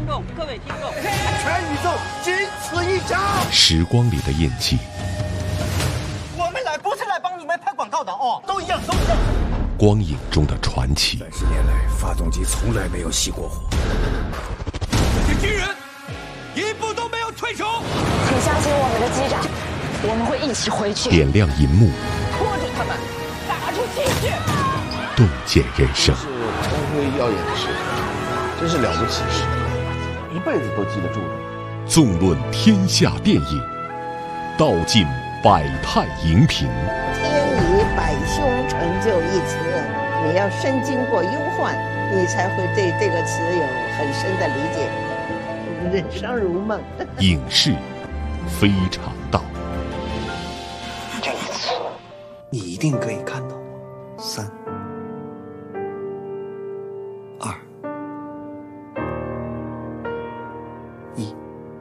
众，各位听众， 全宇宙仅此一家。 时光里的印记， 我们来不是来帮你们拍广告的哦，都一样，都一样。 光影中的传奇。 30年来，发动机从来没有熄过火。 这些军人一步都没有退出。 请相信我们的机长，我们会一起回去。 点亮银幕， 拖住他们，打出精血， 洞见人生。 是光辉耀眼的时刻，真是了不起时刻，一辈子都记得住的。 纵论天下电影，道尽百态荧屏。 天理百凶成就一词，你要深经过忧患，你才会对这个词有很深的理解。人生如梦。 影视非常道。 这一次，你一定可以看到我。3、2、1。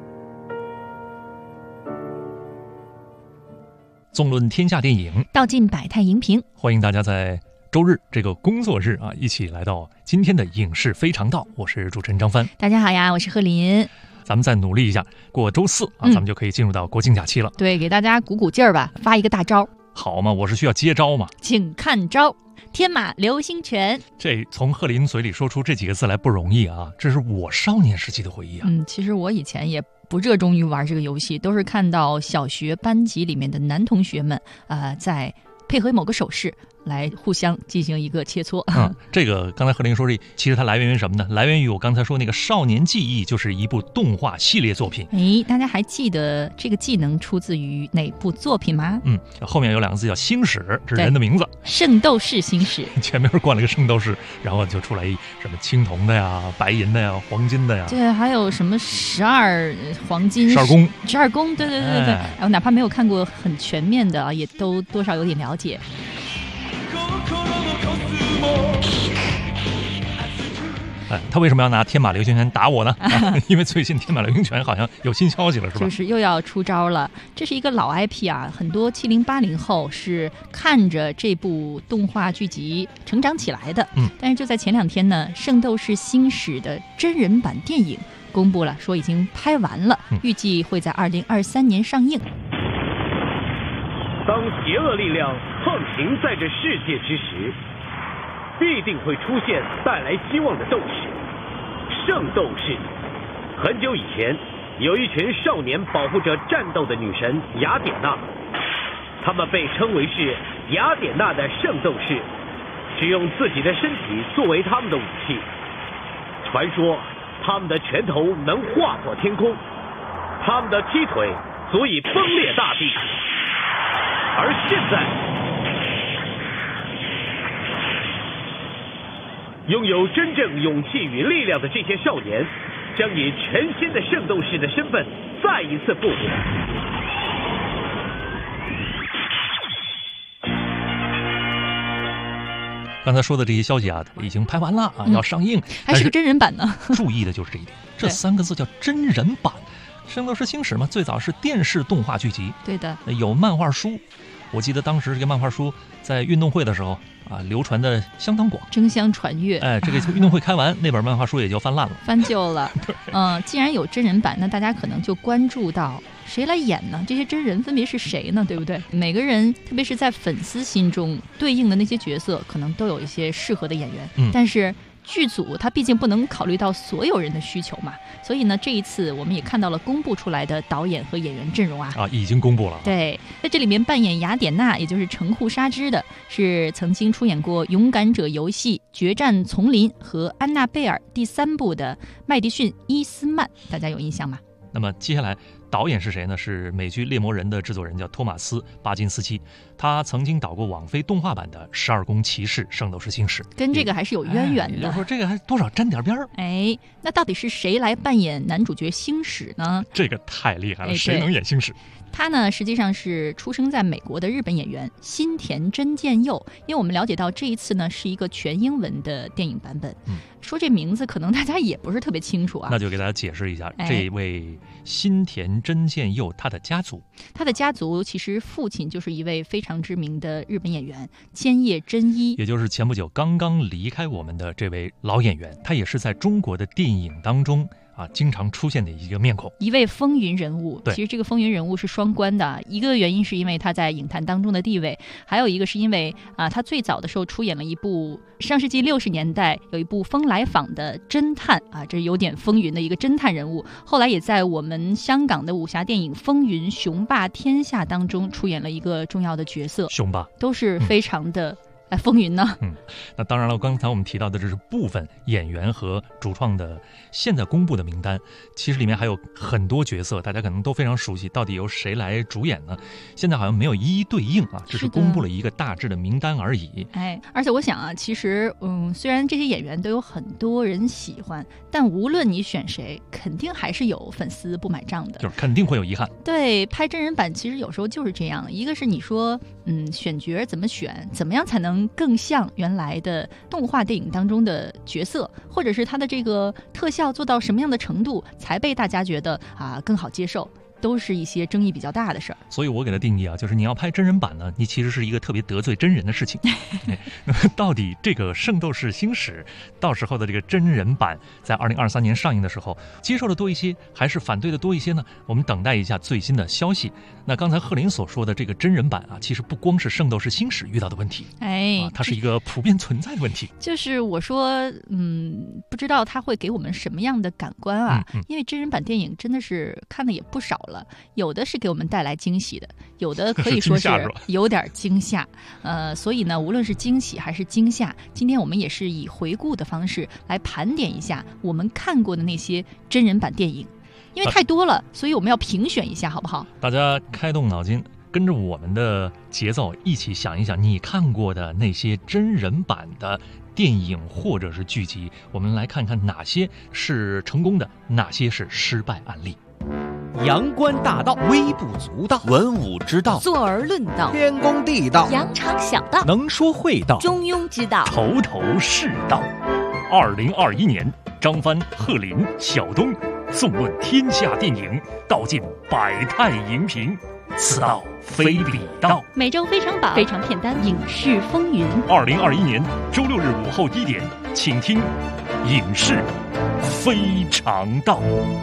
纵论天下电影， 道尽百态荧屏。 欢迎大家在周日这个工作日一起来到今天的影视非常道。我是主持人张帆。 大家好呀，我是贺林。 咱们再努力一下，过周4咱们就可以进入到国庆假期了。 对，给大家鼓鼓劲儿吧，发一个大招。 好嘛，我是需要接招嘛。 请看招。天马流星拳， 这从贺林嘴里说出这几个字来不容易啊！这是我少年时期的回忆啊。 其实我以前也不热衷于玩这个游戏，都是看到小学班级里面的男同学们在配合某个手势来互相进行一个切磋。 这个刚才贺林说这其实它来源于什么呢？来源于我刚才说那个《少年记忆》，就是一部动画系列作品。 大家还记得这个技能出自于哪部作品吗？ 后面有2个字叫星矢，这是人的名字。 圣斗士星矢， 前面冠了个圣斗士，然后就出来什么青铜的呀、白银的呀、黄金的呀。 对，还有什么12黄金、 12宫、 12宫，对。然后哪怕没有看过很全面的也都多少有点了解。 他为什么要拿天马流星拳打我呢？因为最近天马流星拳好像有新消息了，是吧？ 就是又要出招了。这是一个老 IP 啊，很多70、80后是看着这部动画剧集成长起来的。但是就在前2天呢，《圣斗士星矢》的真人版电影公布了，说已经拍完了，预计会在2023年上映。 当邪恶力量横行在这世界之时，必定会出现带来希望的斗士——圣斗士。很久以前，有一群少年保护着战斗的女神雅典娜，他们被称为是雅典娜的圣斗士，使用自己的身体作为他们的武器。传说他们的拳头能划破天空，他们的踢腿足以崩裂大地。而现在，拥有真正勇气与力量的这些少年，将以全新的圣斗士的身份再一次复活。 刚才说的这些消息已经拍完了要上映， 还是个真人版呢。 注意的就是这一点，这3个字叫真人版。圣斗士星矢嘛，最早是电视动画剧集， 对的， 有漫画书。我记得当时这个漫画书在运动会的时候流传的相当广， 争相传阅。 这个运动会开完，那本漫画书也就翻烂了， 翻旧了。既然有真人版，那大家可能就关注到谁来演呢？这些真人分别是谁呢？对不对？每个人，特别是在粉丝心中对应的那些角色，可能都有一些适合的演员。但是剧组它毕竟不能考虑到所有人的需求嘛，所以呢，这一次我们也看到了公布出来的导演和演员阵容已经公布了。 对，在这里面扮演雅典娜，也就是城户纱织的，是曾经出演过《勇敢者游戏》《决战丛林》和《安娜贝尔》第3部的麦迪逊·伊斯曼，大家有印象吗？ 那么接下来导演是谁呢？是美剧《猎魔人》的制作人，叫托马斯·巴金斯基，他曾经导过网飞动画版的《12宫骑士圣斗士星矢》， 跟这个还是有渊源的。 也就是说，这个还多少沾点边儿。 那到底是谁来扮演男主角星矢呢？ 这个太厉害了，谁能演星矢？ 他呢，实际上是出生在美国的日本演员新田真剑佑。因为我们了解到这一次呢是一个全英文的电影版本，说这名字可能大家也不是特别清楚那就给大家解释一下，这位新田真剑佑他的家族其实父亲就是一位非常知名的日本演员千叶真一， 也就是前不久刚刚离开我们的这位老演员，他也是在中国的电影当中经常出现的一个面孔， 一位风云人物。 对， 其实这个风云人物是双关的，一个原因是因为他在影坛当中的地位，还有一个是因为他最早的时候出演了一部上世纪60年代有一部《风来坊》的侦探这有点风云的一个侦探人物，后来也在我们香港的武侠电影《风云雄霸天下》当中出演了一个重要的角色， 雄霸都是非常的风云呢。 那当然了，刚才我们提到的这是部分演员和主创的现在公布的名单，其实里面还有很多角色，大家可能都非常熟悉，到底由谁来主演呢？现在好像没有一一对应只是公布了一个大致的名单而已。 而且我想其实虽然这些演员都有很多人喜欢，但无论你选谁，肯定还是有粉丝不买账的， 就是肯定会有遗憾。 对，拍真人版其实有时候就是这样，一个是你说选角怎么选，怎么样才能更像原来的动画电影当中的角色，或者是它的这个特效做到什么样的程度才被大家觉得更好接受，都是一些争议比较大的事儿。 所以我给它定义就是你要拍真人版呢，你其实是一个特别得罪真人的事情。那么到底这个《圣斗士星矢》到时候的这个真人版在2023年上映的时候，接受的多一些还是反对的多一些呢？我们等待一下最新的消息。那刚才贺林所说的这个真人版其实不光是《圣斗士星矢》遇到的问题，它是一个普遍存在的问题。 就是我说不知道它会给我们什么样的感官因为真人版电影真的是看的也不少了，有的是给我们带来惊喜的，有的可以说是有点惊吓。所以呢，无论是惊喜还是惊吓，今天我们也是以回顾的方式来盘点一下我们看过的那些真人版电影，因为太多了，所以我们要评选一下，好不好？ 大家开动脑筋，跟着我们的节奏一起想一想你看过的那些真人版的电影或者是剧集，我们来看看哪些是成功的，哪些是失败案例。 阳关大道，微不足道；文武之道， 坐而论道； 天公地道， 羊肠小道； 能说会道， 中庸之道， 头头是道。2021年，张帆、贺林、小东纵论天下电影，道尽百态荧屏，此道非彼道。 每周非常榜、非常片单、影视风云。 2021年周6日午后1点，请听影视非常道。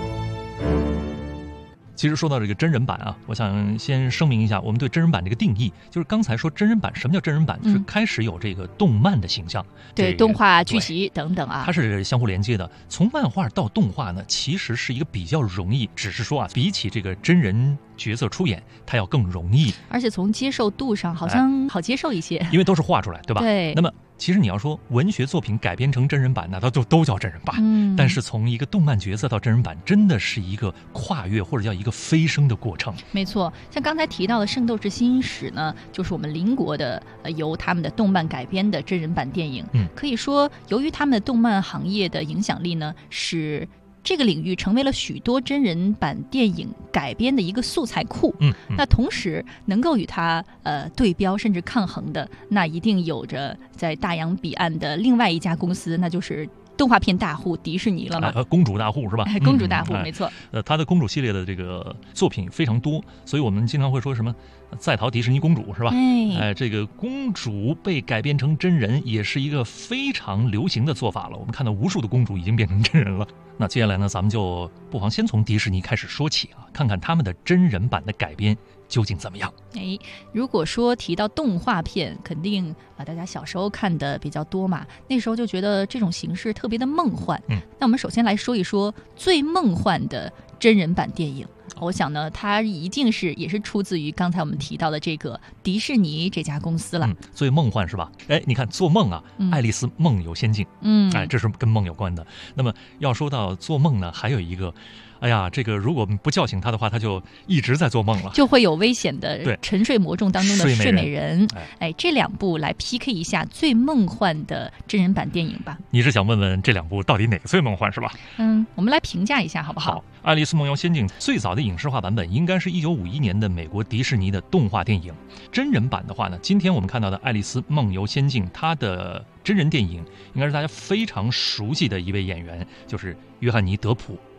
其实说到这个真人版我想先声明一下我们对真人版这个定义，就是刚才说真人版，什么叫真人版？就是开始有这个动漫的形象， 对，动画剧集等等它是相互连接的。从漫画到动画呢，其实是一个比较容易，只是说比起这个真人角色出演，它要更容易， 而且从接受度上好像好接受一些， 因为都是画出来，对吧？ 对。 那么其实你要说文学作品改编成真人版，那它都叫真人版。但是从一个动漫角色到真人版，真的是一个跨越或者叫一个飞升的过程。 没错，像刚才提到的《圣斗士星矢》呢，就是我们邻国的由他们的动漫改编的真人版电影。可以说，由于他们的动漫行业的影响力呢，使这个领域成为了许多真人版电影改编的一个素材库。那同时能够与它对标甚至抗衡的，那一定有着在大洋彼岸的另外一家公司，那就是动画片大户迪士尼了嘛？ 公主大户是吧？ 公主大户，没错。 它的公主系列的这个作品非常多，所以我们经常会说什么在逃迪士尼公主是吧？这个公主被改编成真人也是一个非常流行的做法了。我们看到无数的公主已经变成真人了。那接下来呢，咱们就不妨先从迪士尼开始说起看看他们的真人版的改编究竟怎么样。 如果说提到动画片，肯定大家小时候看的比较多嘛，那时候就觉得这种形式特别的梦幻。那我们首先来说一说最梦幻的真人版电影。我想呢，它一定也是出自于刚才我们提到的这个迪士尼这家公司了。 最梦幻是吧？你看做梦爱丽丝梦游仙境，这是跟梦有关的。那么要说到做梦呢，还有一个，这个如果不叫醒他的话，他就一直在做梦了， 就会有危险的沉睡魔咒当中的睡美人。这两部来 PK 一下最梦幻的真人版电影吧。 你是想问问这两部到底哪个最梦幻是吧？ 我们来评价一下好不好？ 爱丽丝梦游仙境最早的影视化版本应该是1951年的美国迪士尼的动画电影。真人版的话呢，今天我们看到的爱丽丝梦游仙境，它的真人电影应该是大家非常熟悉的一位演员，就是约翰尼·德普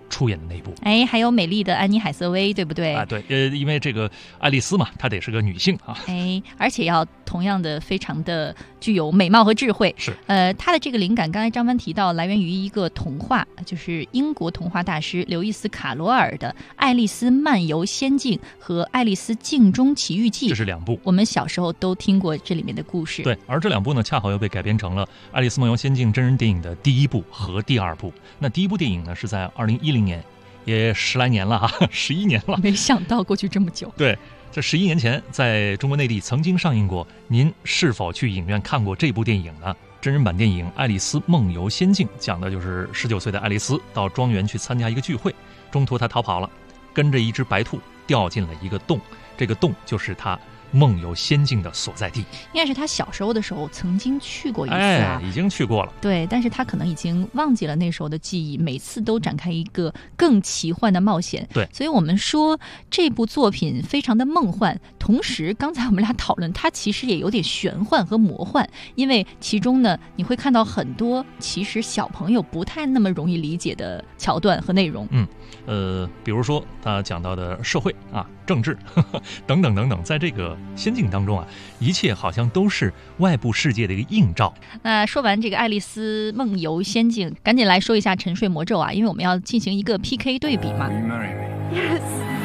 出演的那一部。 哎，还有美丽的安妮海瑟薇，对不对？ 啊，对，因为这个爱丽丝嘛，她得是个女性啊。 哎，而且要同样的非常的具有美貌和智慧。 是， 她的这个灵感，刚才张帆提到，来源于一个童话，就是英国童话大师刘易斯·卡罗尔的《爱丽丝漫游仙境》和《爱丽丝镜中奇遇记》， 这是2部。 我们小时候都听过这里面的故事。 对，而这2部呢，恰好又被改编成了《爱丽丝梦游仙境》真人电影的第1部和第2部。那第1部电影呢，是在2010年，也10来年了哈，11年了。 没想到过去这么久。 对，这11年前在中国内地曾经上映过。您是否去影院看过这部电影呢？真人版电影《爱丽丝梦游仙境》讲的就是19岁的爱丽丝到庄园去参加一个聚会，中途她逃跑了，跟着一只白兔掉进了一个洞，这个洞就是她梦游仙境的所在地。 应该是他小时候的时候曾经去过一次啊， 已经去过了。 对，但是他可能已经忘记了那时候的记忆，每次都展开一个更奇幻的冒险。 对， 所以我们说这部作品非常的梦幻，同时刚才我们俩讨论，它其实也有点玄幻和魔幻，因为其中呢，你会看到很多其实小朋友不太那么容易理解的桥段和内容。 比如说他讲到的社会啊、政治等等等等，在这个仙境当中啊，一切好像都是外部世界的一个映照。 那说完这个爱丽丝梦游仙境，赶紧来说一下沉睡魔咒啊，因为我们要进行一个 PK 对比嘛。 Yes.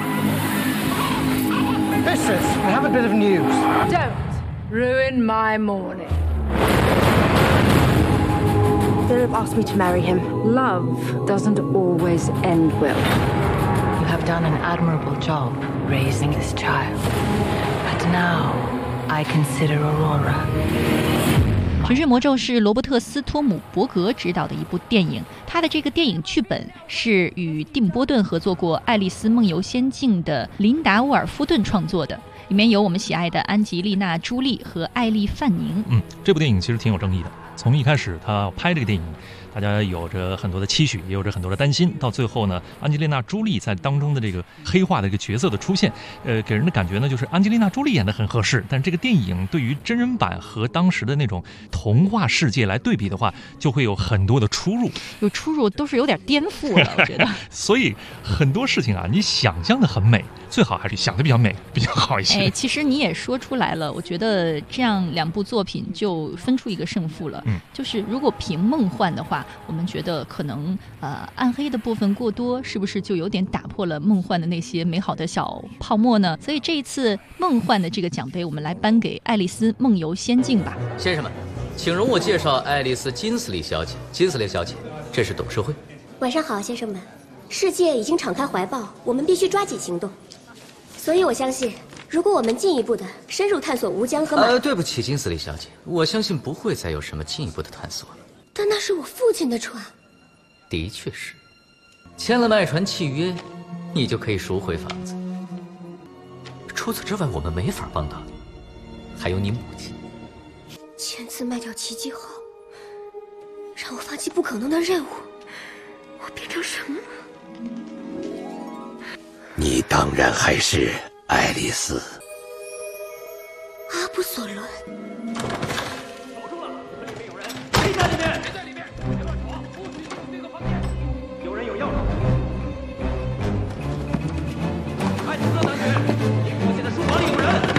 Mistress, I have a bit of news. Don't ruin my morning. Philip asked me to marry him. Love doesn't always end well. You have done an admirable job raising this child. But now, I consider Aurora. 沉睡魔咒是罗伯特斯托姆伯格执导的一部电影，他的这个电影剧本是与蒂姆波顿合作过《爱丽丝梦游仙境》的琳达沃尔夫顿创作的，里面有我们喜爱的安吉丽娜·朱莉和艾丽·范宁。 这部电影其实挺有争议的。从一开始他要拍这个电影，大家有着很多的期许，也有着很多的担心。到最后呢，安吉丽娜·朱莉在当中的这个黑化的这个角色的出现，给人的感觉呢，就是安吉丽娜·朱莉演得很合适，但这个电影对于真人版和当时的那种童话世界来对比的话，就会有很多的出入。 有出入都是有点颠覆了，我觉得。 所以很多事情啊，你想象的很美，最好还是想的比较美比较好一些。 其实你也说出来了，我觉得这样2部作品就分出一个胜负了。就是如果凭梦幻的话，我们觉得可能暗黑的部分过多，是不是就有点打破了梦幻的那些美好的小泡沫呢？所以这一次梦幻的这个奖杯，我们来颁给《爱丽丝梦游仙境》吧。 先生们，请容我介绍爱丽丝·金斯利小姐。金斯利小姐，这是董事会。 晚上好，先生们。世界已经敞开怀抱，我们必须抓紧行动。所以我相信，如果我们进一步的深入探索吴江和对不起，金斯利小姐，我相信不会再有什么进一步的探索了。 但那是我父亲的船。 的确是，签了卖船契约，你就可以赎回房子。除此之外，我们没法帮到你。还有你母亲。 签字卖掉奇迹号，让我放弃不可能的任务，我变成什么了？ 你当然还是爱丽丝。 阿布索伦。 守住了，里面有人，谁在里面？谁在里面？快点乱闯，不许进这个房间。有人有钥匙。艾斯特男爵，英国现在书房里有人。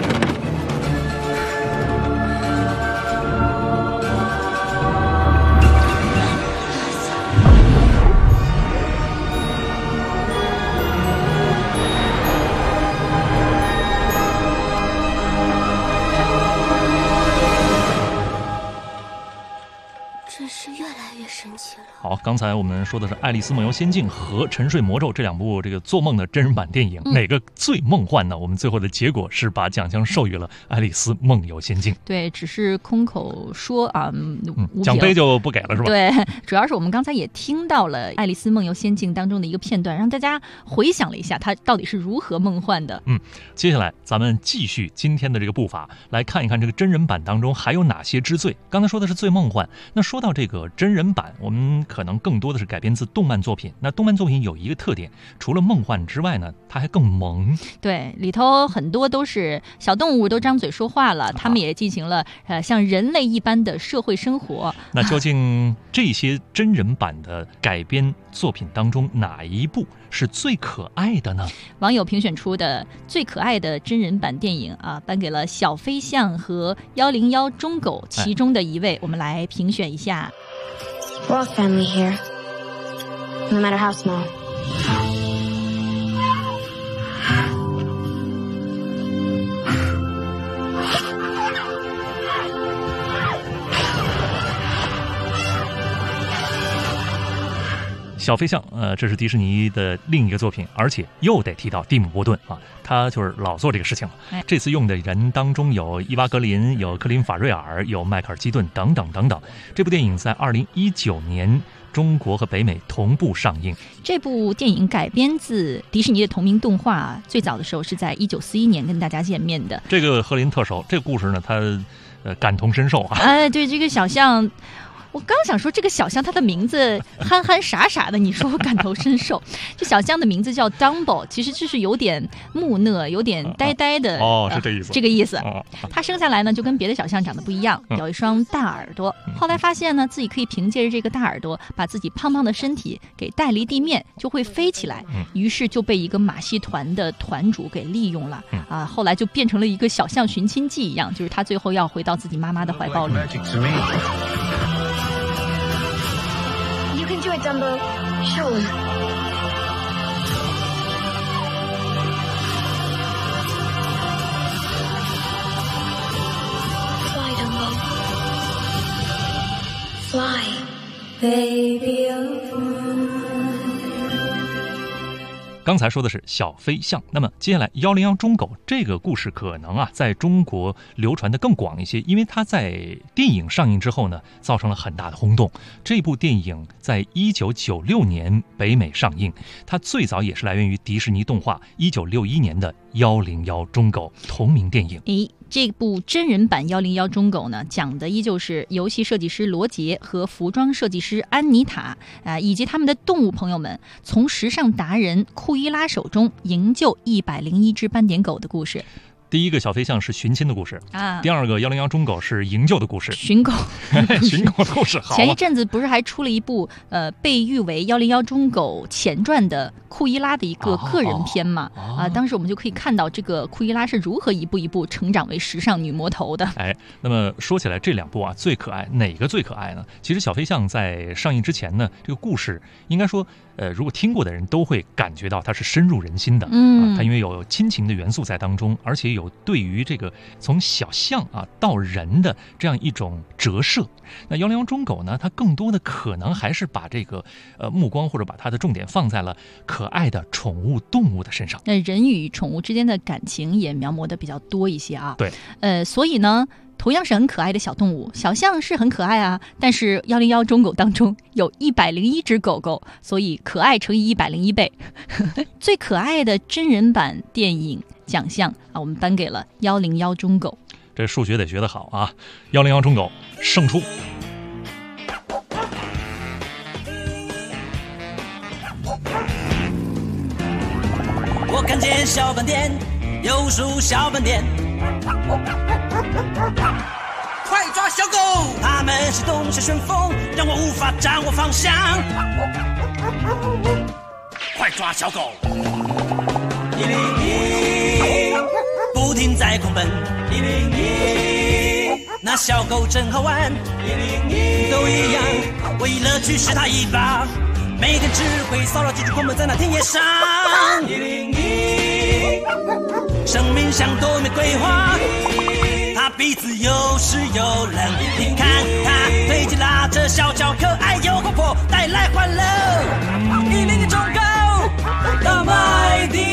好，刚才我们说的是《爱丽丝梦游仙境》和《沉睡魔咒》这2部这个做梦的真人版电影，哪个最梦幻呢？我们最后的结果是把奖项授予了《爱丽丝梦游仙境》。 对，只是空口说啊， 奖杯就不给了是吧？ 对，主要是我们刚才也听到了《爱丽丝梦游仙境》当中的一个片段，让大家回想了一下它到底是如何梦幻的。 接下来咱们继续今天的这个步伐，来看一看这个真人版当中还有哪些之最。刚才说的是最梦幻，那说到这个真人人版我们可能更多的是改编自动漫作品。那动漫作品有一个特点，除了梦幻之外呢，它还更萌。 对，里头很多都是小动物都张嘴说话了，他们也进行了像人类一般的社会生活。 那究竟这些真人版的改编作品当中，哪一部是最可爱的呢？ 网友评选出的最可爱的真人版电影啊，颁给了小飞象和101中狗其中的一位，我们来评选一下。 We're all family here, no matter how small. 小飞象，这是迪士尼的另一个作品，而且又得提到蒂姆·波顿啊，他就是老做这个事情了。这次用的人当中有伊娃·格林，有克林·法瑞尔，有迈克尔·基顿等等等等。这部电影在2019年中国和北美同步上映。 这部电影改编自迪士尼的同名动画，最早的时候是在1941年跟大家见面的。 这个赫林特熟，这个故事呢，他感同身受啊。 对，这个小象。我刚想说这个小象它的名字憨憨傻傻的，你说我感同身受。这小象的名字叫 Dumbo， 其实就是有点木讷有点呆呆的是这意思， 这个意思。它生下来呢就跟别的小象长得不一样，有一双大耳朵。后来发现呢自己可以凭借着这个大耳朵把自己胖胖的身体给带离地面，就会飞起来。于是就被一个马戏团的团主给利用了后来就变成了一个小象寻亲记一样，就是他最后要回到自己妈妈的怀抱里。 You can do it, Dumbo. Show him. Fly, Dumbo. Fly. Baby of one. 刚才说的是小飞象，那么接下来101中狗这个故事可能在中国流传的更广一些，因为它在电影上映之后呢，造成了很大的轰动。这部电影在1996年北美上映，它最早也是来源于迪士尼动画1961年的101中狗同名电影。 这部真人版101中狗呢，讲的依旧是游戏设计师罗杰和服装设计师安妮塔以及他们的动物朋友们，从时尚达人库伊拉手中营救101只斑点狗的故事。 第一个小飞象是寻亲的故事第二个101中狗是营救的故事， 寻狗寻狗的故事。好， 前一阵子不是还出了一部被誉为101中狗前传的库伊拉的一个个人片嘛当时我们就可以看到这个库伊拉是如何一步一步成长为时尚女魔头的。 那么说起来这两部最可爱，哪个最可爱呢？其实小飞象在上映之前呢，这个故事应该说如果听过的人都会感觉到它是深入人心的它因为有亲情的元素在当中，而且有对于这个从小象到人的这样一种折射。那101中狗呢，它更多的可能还是把这个目光或者把它的重点放在了可爱的宠物动物的身上。 人与宠物之间的感情也描摹的比较多一些对， 所以呢同样是很可爱的小动物，小象是很可爱但是101中狗当中有101只狗狗，所以可爱乘以101倍。最可爱的真人版电影奖项我们颁给了101中狗。 这数学得学得好101中狗胜出。 我看见小斑点，有数小斑点，快抓小狗！它们是东向旋风，让我无法掌握方向。快抓小狗！101，不停在狂奔。101，那小狗真好玩。101，都一样，唯一乐趣是它一把。每天只会骚扰几只狂奔在那田野上。101，生命像朵玫瑰花，它鼻子又湿又冷，你看它推起拉着小脚，可爱又活泼，带来欢乐。101中狗大麦地。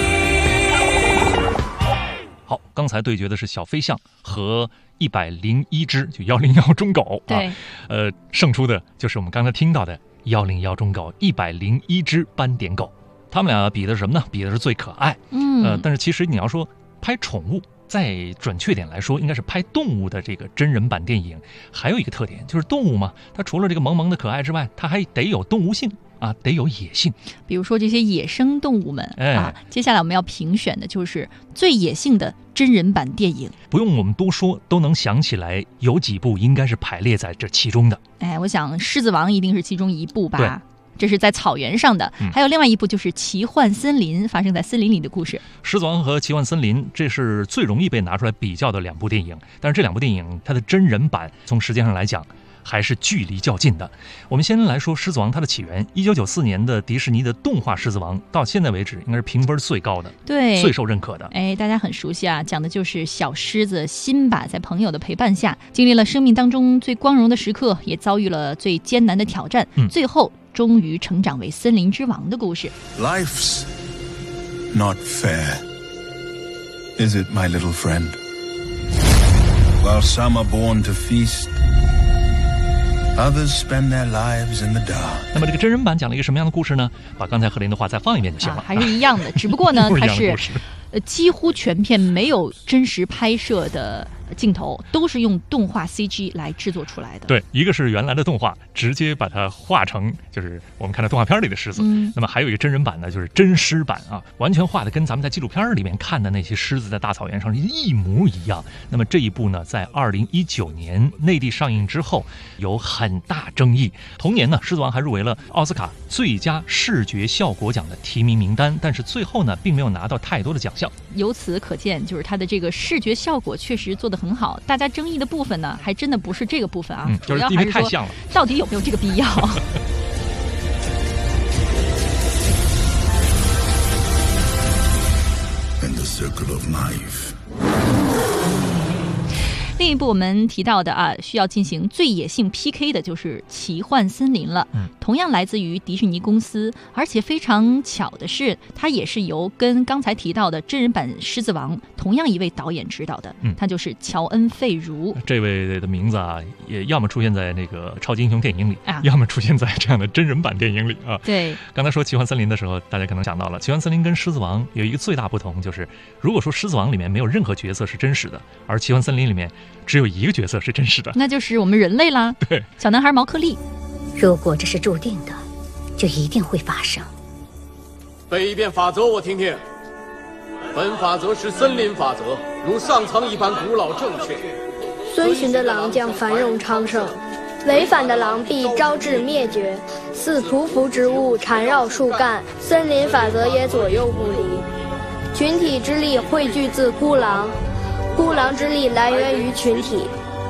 好，刚才对决的是小飞象和101只就101中狗对胜出的就是我们刚才听到的101中狗101只斑点狗。他们俩比的是什么呢？比的是最可爱。 但是其实你要说拍宠物再准确点来说，应该是拍动物的这个真人版电影，还有一个特点就是动物嘛，它除了这个萌萌的可爱之外，它还得有动物性啊，得有野性。 比如说这些野生动物们啊，接下来我们要评选的就是最野性的真人版电影。 不用我们多说，都能想起来有几部应该是排列在这其中的。 我想《狮子王》一定是其中一部吧。这是在草原上的，还有另外一部就是《奇幻森林》，发生在森林里的故事。狮子王和奇幻森林，这是最容易被拿出来比较的2部电影，但是这2部电影它的真人版从时间上来讲还是距离较近的。我们先来说狮子王它的起源，1994年的迪士尼的动画狮子王到现在为止应该是评分最高的， 对， 最受认可的。 大家很熟悉啊，讲的就是小狮子辛巴在朋友的陪伴下，经历了生命当中最光荣的时刻，也遭遇了最艰难的挑战，最后终于成长为森林之王的故事。 Life's not fair, is it, my little friend? While some are born to feast, others spend their lives in the dark. 那么这个真人版讲了一个什么样的故事呢？把刚才贺林的话再放一遍就行了。 还是一样的，只不过呢，它是几乎全片没有真实拍摄的镜头，都是用动画 CG 来制作出来的。 对，一个是原来的动画，直接把它画成就是我们看到动画片里的狮子。那么还有一个真人版呢，就是真狮版啊，完全画的跟咱们在纪录片里面看的那些狮子在大草原上一模一样。那么这一部呢，在2019年内地上映之后有很大争议。同年呢，狮子王还入围了奥斯卡最佳视觉效果奖的提名名单，但是最后呢，并没有拿到太多的奖项。 由此可见，就是它的这个视觉效果确实做得很好。大家争议的部分呢，还真的不是这个部分啊， 主要还是说到底有没有这个必要。 In the circle of life. 另一部我们提到的啊，需要进行最野性 PK 的就是《奇幻森林》了。同样来自于迪士尼公司，而且非常巧的是，它也是由跟刚才提到的真人版《狮子王》同样一位导演指导的，他就是乔恩·费如。 这位的名字啊，也要么出现在那个超级英雄电影里，要么出现在这样的真人版电影里啊。 对， 刚才说《奇幻森林》的时候，大家可能想到了，《奇幻森林》跟《狮子王》有一个最大不同，就是如果说《狮子王》里面没有任何角色是真实的，而《奇幻森林》里面只有一个角色是真实的， 那就是我们人类啦。 对， 小男孩毛克利。 如果这是注定的，就一定会发生。 背一遍法则，我听听。本法则是森林法则，如上苍一般古老正确。 遵循的狼将繁荣昌盛，违反的狼必招致灭绝。似匍匐植物缠绕树干，森林法则也左右不离。群体之力汇聚自孤狼，孤狼之力来源于群体。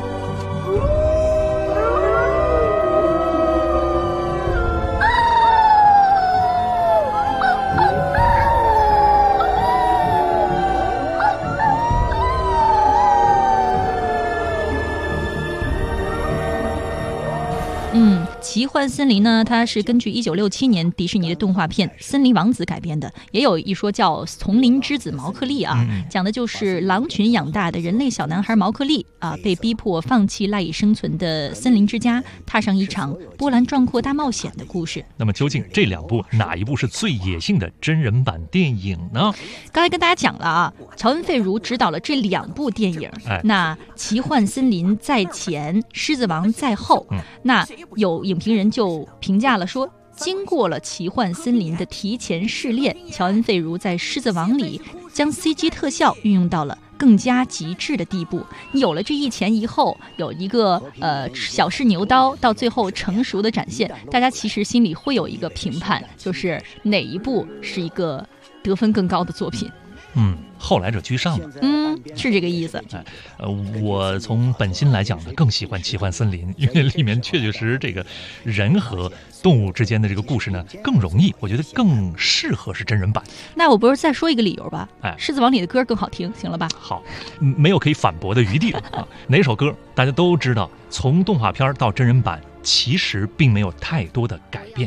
奇幻森林呢，它是根据1967年迪士尼的动画片《森林王子》改编的，也有一说叫《丛林之子毛克利》啊，讲的就是狼群养大的人类小男孩毛克利啊，被逼迫放弃赖以生存的森林之家，踏上一场波澜壮阔大冒险的故事。 那么究竟这2部哪一部是最野性的真人版电影呢？ 刚才跟大家讲了啊，乔恩·费如执导了这2部电影，那《奇幻森林》在前，《狮子王》在后。那有影评人就评价了说，经过了奇幻森林的提前试炼，乔恩·费如在《狮子王》里将 CG 特效运用到了更加极致的地步。有了这一前一后，有一个小试牛刀，到最后成熟的展现，大家其实心里会有一个评判，就是哪一部是一个得分更高的作品。 后来者居上了。 是这个意思。 我从本心来讲呢，更喜欢《奇幻森林》，因为里面确确实实这个人和动物之间的这个故事呢更容易，我觉得更适合是真人版。 那我不是再说一个理由吧？狮子王里的歌更好听，行了吧？ 好，没有可以反驳的余地了啊！哪首歌大家都知道，从动画片到真人版，其实并没有太多的改变。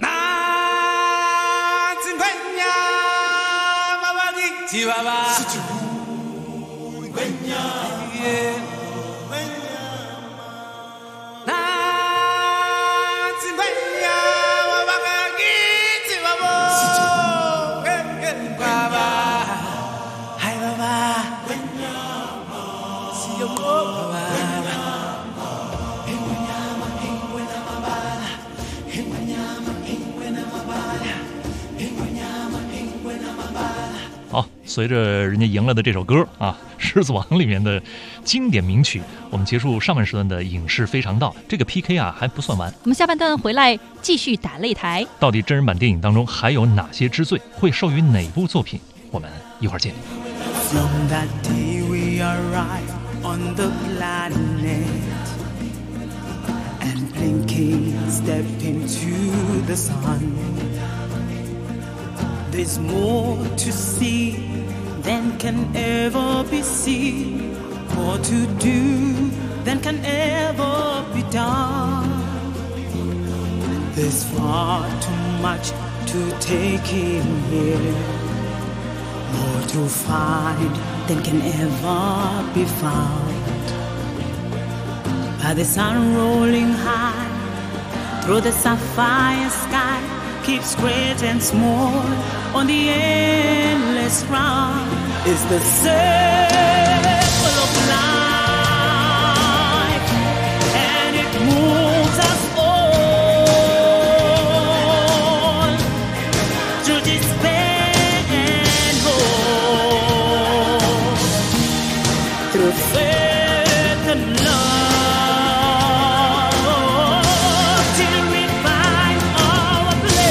随着人家赢了的这首歌啊，《狮子王》里面的经典名曲，我们结束上半时段的影视非常道。这个 PK 啊还不算完， 我们下半段回来继续打擂台。 到底真人版电影当中还有哪些之最？会授予哪部作品？我们一会儿见。 From that day we arrived on the planet, and blinking stepped into the sun. There's more to see than can ever be seen, more to do than can ever be done. There's far too much to take in here, more to find than can ever be found. By the sun rolling high through the sapphire sky, keeps great and small on the endless round. Is the circle of life, and it moves us all through despair and hope, through faith and love, till we find our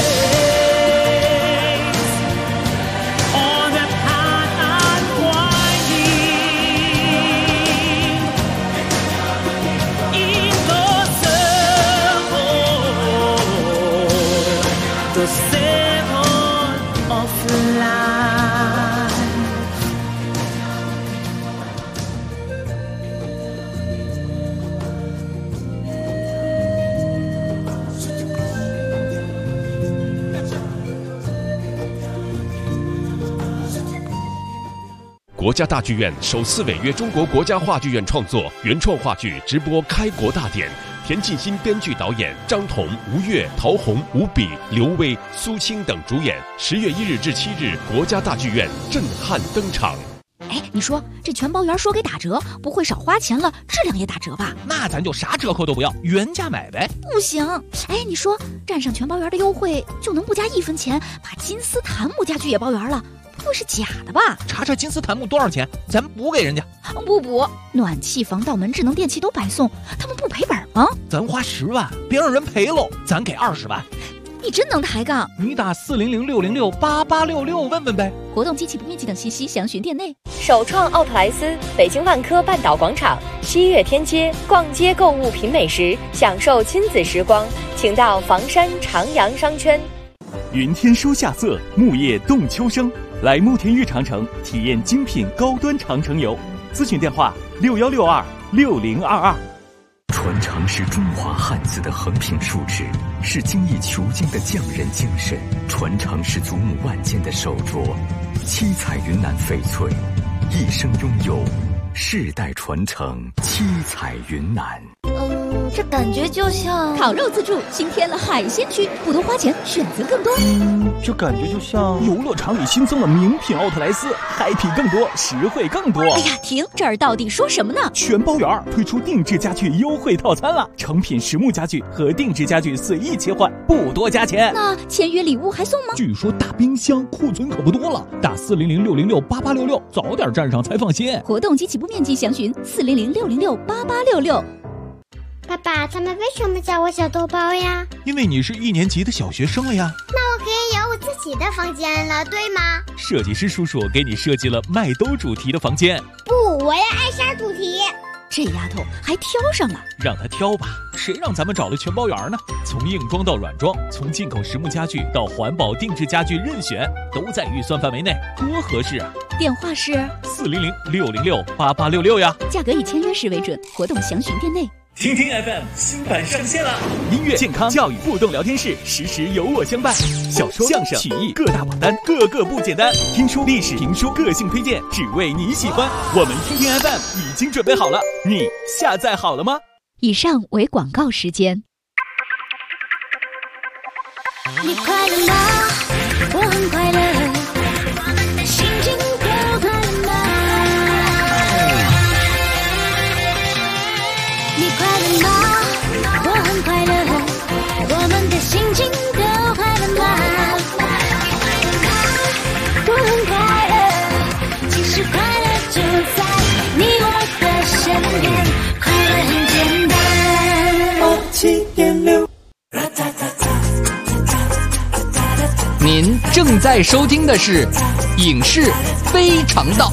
place on the path unwinding in the circle of life. 《国家大剧院首次违约中国国家话剧院创作原创话剧直播开国大典，田沁鑫编剧导演，张彤、吴越、陶虹、吴比、刘威、苏青等主演。10月1日至7日，国家大剧院震撼登场。 哎，你说这全包园说给打折，不会少花钱了，质量也打折吧？ 那咱就啥折扣都不要，原价买呗。 不行，哎，你说占上全包园的优惠，就能不加1分钱把金丝檀木家具也包园了？不会是假的吧？ 查查金丝檀木多少钱，咱补给人家。 不补，暖气、防盗门、智能电器都白送，他们不赔本吗？ 咱花10万，别让人赔喽，咱给20万。 你真能抬杠！ 你打400-606-8866问问呗。 活动机器不面积等信息详询店内。 首创奥特莱斯，北京万科半岛广场7月天街，逛街购物品美食，享受亲子时光，请到房山长阳商圈。 云天书夏色，木叶动秋声。来慕田峪长城体验精品高端长城游，咨询电话61626022。 传承是中华汉字的横平竖直，是精益求精的匠人精神；传承是祖母万间的手镯，七彩云南翡翠，一生拥有，世代传承，七彩云南。 这感觉就像烤肉自助新添了海鲜区，不多花钱，选择更多。 这感觉就像游乐场里新增了名品奥特莱斯，happy更多，实惠更多。 哎呀，停！这儿到底说什么呢？ 全包园推出定制家具优惠套餐了，成品实木家具和定制家具随意切换，不多加钱。 那签约礼物还送吗？ 据说大冰箱库存可不多了，打400-606-8866，早点站上才放心。 活动及起步面积详询400-606-8866。 爸爸，他们为什么叫我小豆包呀？ 因为你是1年级的小学生了呀。 那我可以有我自己的房间了，对吗？ 设计师叔叔给你设计了麦兜主题的房间。 不，我要艾莎主题。 这丫头还挑上了， 让她挑吧，谁让咱们找了全包园呢？从硬装到软装，从进口实木家具到环保定制家具，任选都在预算范围内，多合适啊！ 电话是 400-606-8866呀， 价格以签约时为准，活动详询店内。 听听 FM 新版上线了，音乐、健康、教育互动聊天室，时时有我相伴。小说、相声、曲艺各大榜单，个个不简单。听书、历史、评书，个性推荐，只为你喜欢。我们听听 FM 已经准备好了，你下载好了吗？ 以上为广告时间。 你快乐吗？我很快乐，我们的心情都快乐吗？你快乐吗？我很快乐，我们的心情都快乐吗？我很快乐， 正在收听的是《影视非常道》。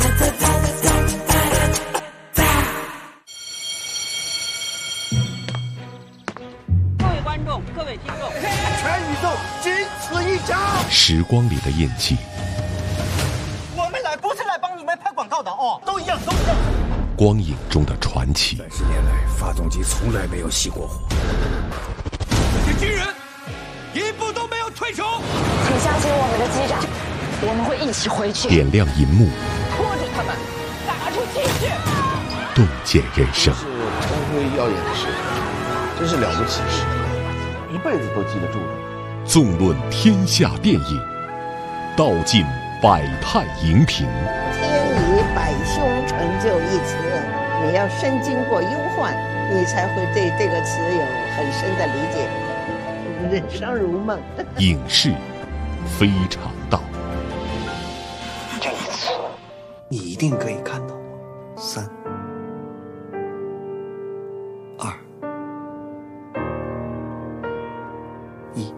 各位观众，各位听众，全宇宙仅此一家。 时光里的印记， 我们来不是来帮你们拍广告的哦，都一样，都一样。 光影中的传奇。 30年来，发动机从来没有熄过火。 这些军人一步都没有退出。 请相信我们的机长，我们会一起回去。 点亮银幕， 拖着他们，打出精血， 洞见人生。 是光辉耀眼的时刻，真是了不起的时刻，一辈子都记得住的。 纵论天下电影，道尽百态荧屏。 天以百凶成就一词，你要深经过忧患，你才会对这个词有很深的理解。人生如梦。 影视非常道。 这一次，你一定可以看到我。3、2、1。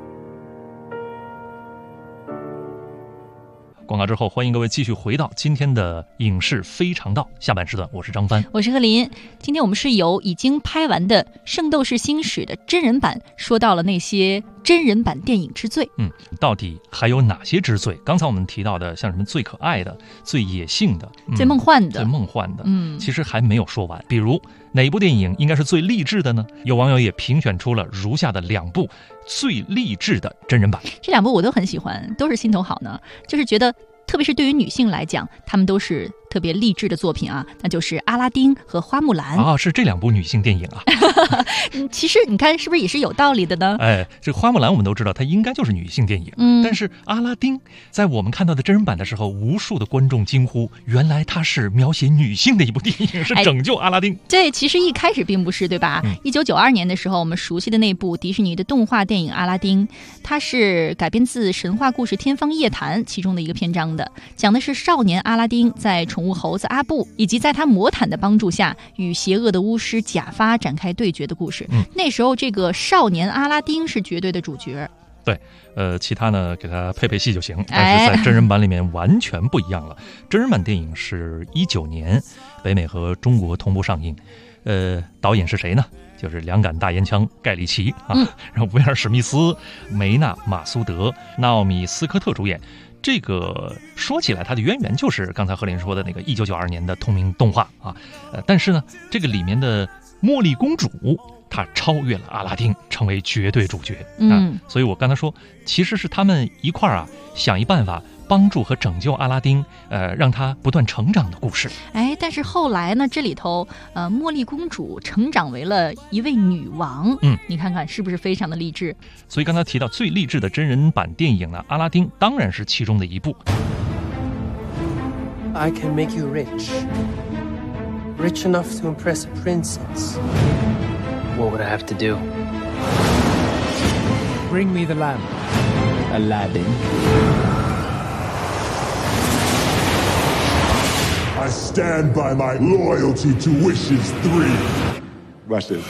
广告之后，欢迎各位继续回到今天的影视非常道下半时段，我是张帆， 我是贺林。今天我们是由已经拍完的《圣斗士星矢》的真人版说到了那些真人版电影之最。 到底还有哪些之最？刚才我们提到的，像什么最可爱的、最野性的、 最梦幻的、 其实还没有说完。比如哪一部电影应该是最励志的呢？有网友也评选出了如下的2部最励志的真人版。 这2部我都很喜欢，都是心头好呢。就是觉得，特别是对于女性来讲，她们都是特别励志的作品啊，那就是《阿拉丁》和《花木兰》 啊，是这2部女性电影啊。 其实你看，是不是也是有道理的呢？ 这《花木兰》我们都知道，它应该就是女性电影，但是《阿拉丁》在我们看到的真人版的时候，无数的观众惊呼，原来它是描写女性的一部电影，是拯救阿拉丁。 对，其实一开始并不是，对吧？1992年的时候，我们熟悉的那部迪士尼的动画电影《阿拉丁》，它是改编自神话故事《天方夜谭》其中的一个篇章的，讲的是少年阿拉丁在宠物猴子阿布以及在他魔毯的帮助下与邪恶的巫师贾发展开对决的故事。那时候这个少年阿拉丁是绝对的主角。 对，其他呢给他配戏就行，但是在真人版里面完全不一样了。真人版电影是19年北美和中国同步上映，导演是谁呢？就是两杆大烟枪盖里奇啊，然后威尔史密斯、梅纳马苏德、纳奥米斯科特主演。这个说起来，它的渊源就是刚才贺林说的那个1992年的同名动画啊，但是呢，这个里面的茉莉公主她超越了阿拉丁，成为绝对主角所以我刚才说，其实是他们一块儿想一办法帮助和拯救阿拉丁，让他不断成长的故事。 但是后来呢，这里头茉莉公主成长为了一位女王，你看看是不是非常的励志？ 所以刚才提到最励志的真人版电影呢，阿拉丁当然是其中的一部。 I can make you rich enough to impress a princess. What would I have to do? Bring me the lamp, Aladdin. I stand by my loyalty to wishes 3. Watch this.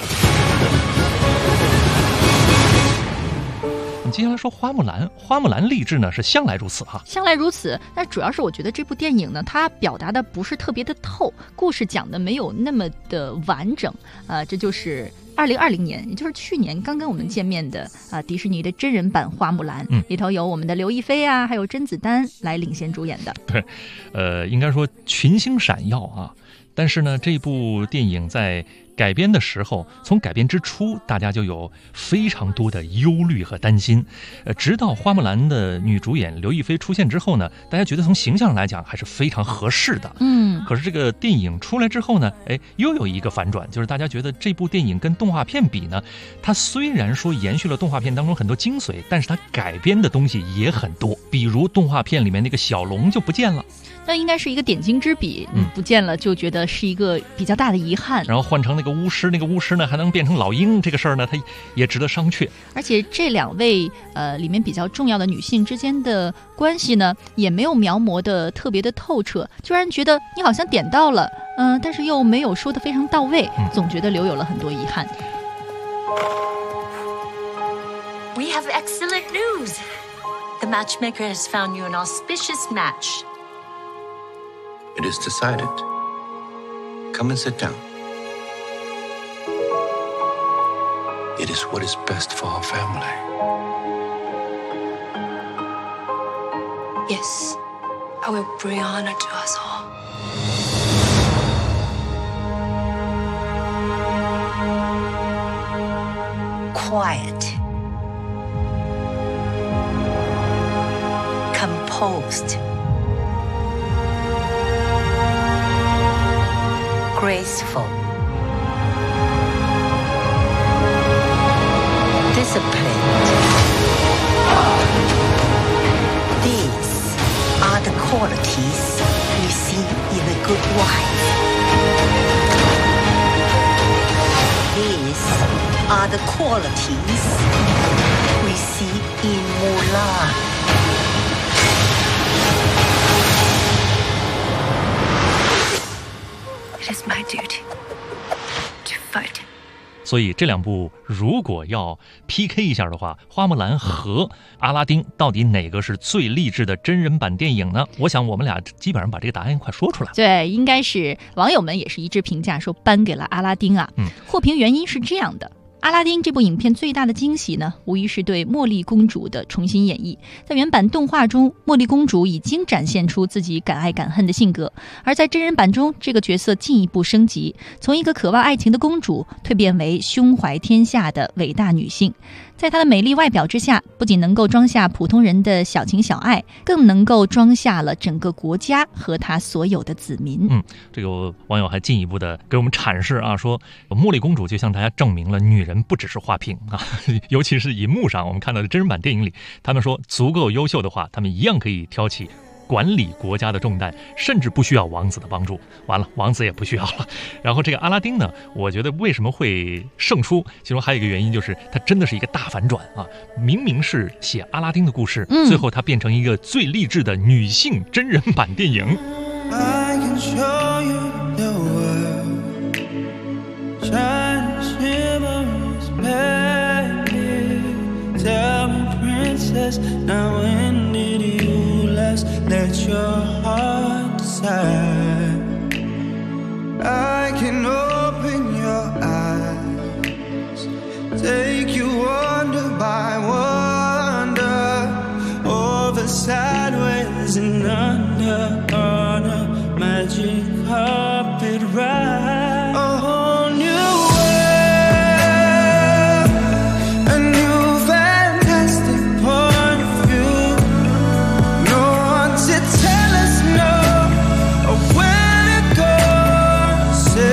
接下来说花木兰，花木兰励志呢是向来如此哈， 向来如此。但主要是我觉得这部电影呢，它表达的不是特别的透，故事讲的没有那么的完整。这就是2020年，也就是去年刚跟我们见面的迪士尼的真人版花木兰，里头有我们的刘亦菲啊，还有甄子丹来领衔主演的。 对，应该说群星闪耀啊。但是呢，这部电影在改编的时候，从改编之初，大家就有非常多的忧虑和担心。直到花木兰的女主演刘亦菲出现之后呢，大家觉得从形象上来讲还是非常合适的。可是这个电影出来之后呢，又有一个反转，就是大家觉得这部电影跟动画片比呢，它虽然说延续了动画片当中很多精髓，但是它改编的东西也很多，比如动画片里面那个小龙就不见了。 那应该是一个点睛之笔，不见了就觉得是一个比较大的遗憾。 然后换成那个巫师，那个巫师呢还能变成老鹰，这个事儿呢，它也值得商榷。 而且这两位里面比较重要的女性之间的关系呢，也没有描摹的特别的透彻，就让人觉得你好像点到了，但是又没有说的非常到位，总觉得留有了很多遗憾。 We have excellent news. The matchmaker has found you an auspicious match. It is decided. Come and sit down. It is what is best for our family. Yes, I will bring honor to us all. Quiet. Composed. Graceful. Disciplined. These are the qualities we see in a good wife. These are the qualities we see in Mulan. It is my duty to fight. 所以这两部如果要 PK 一下的话，花木兰和阿拉丁到底哪个是最励志的真人版电影呢？我想我们俩基本上把这个答案快说出来。 对，应该是网友们也是一致评价说颁给了阿拉丁啊。获评原因是这样的。阿拉丁这部影片最大的惊喜呢，无疑是对茉莉公主的重新演绎。在原版动画中，茉莉公主已经展现出自己敢爱敢恨的性格，而在真人版中，这个角色进一步升级，从一个渴望爱情的公主蜕变为胸怀天下的伟大女性。在她的美丽外表之下，不仅能够装下普通人的小情小爱，更能够装下了整个国家和她所有的子民。 这个网友还进一步的给我们阐释啊，说茉莉公主就向大家证明了女人不只是花瓶啊，尤其是银幕上我们看到的真人版电影里，他们说足够优秀的话，他们一样可以挑起管理国家的重担，甚至不需要王子的帮助。完了，王子也不需要了。然后这个阿拉丁呢，我觉得为什么会胜出，其中还有一个原因就是它真的是一个大反转啊！明明是写阿拉丁的故事，最后它变成一个最励志的女性真人版电影。 I can show you the world, shine shimmers baby. Tell me, princess, now when did you last let your heart decide? I can open your eyes, take you wonder by wonder, over sideways and under on a magic carpet ride. A whole new world, a new fantastic point of view. No one to tell us no or where to go.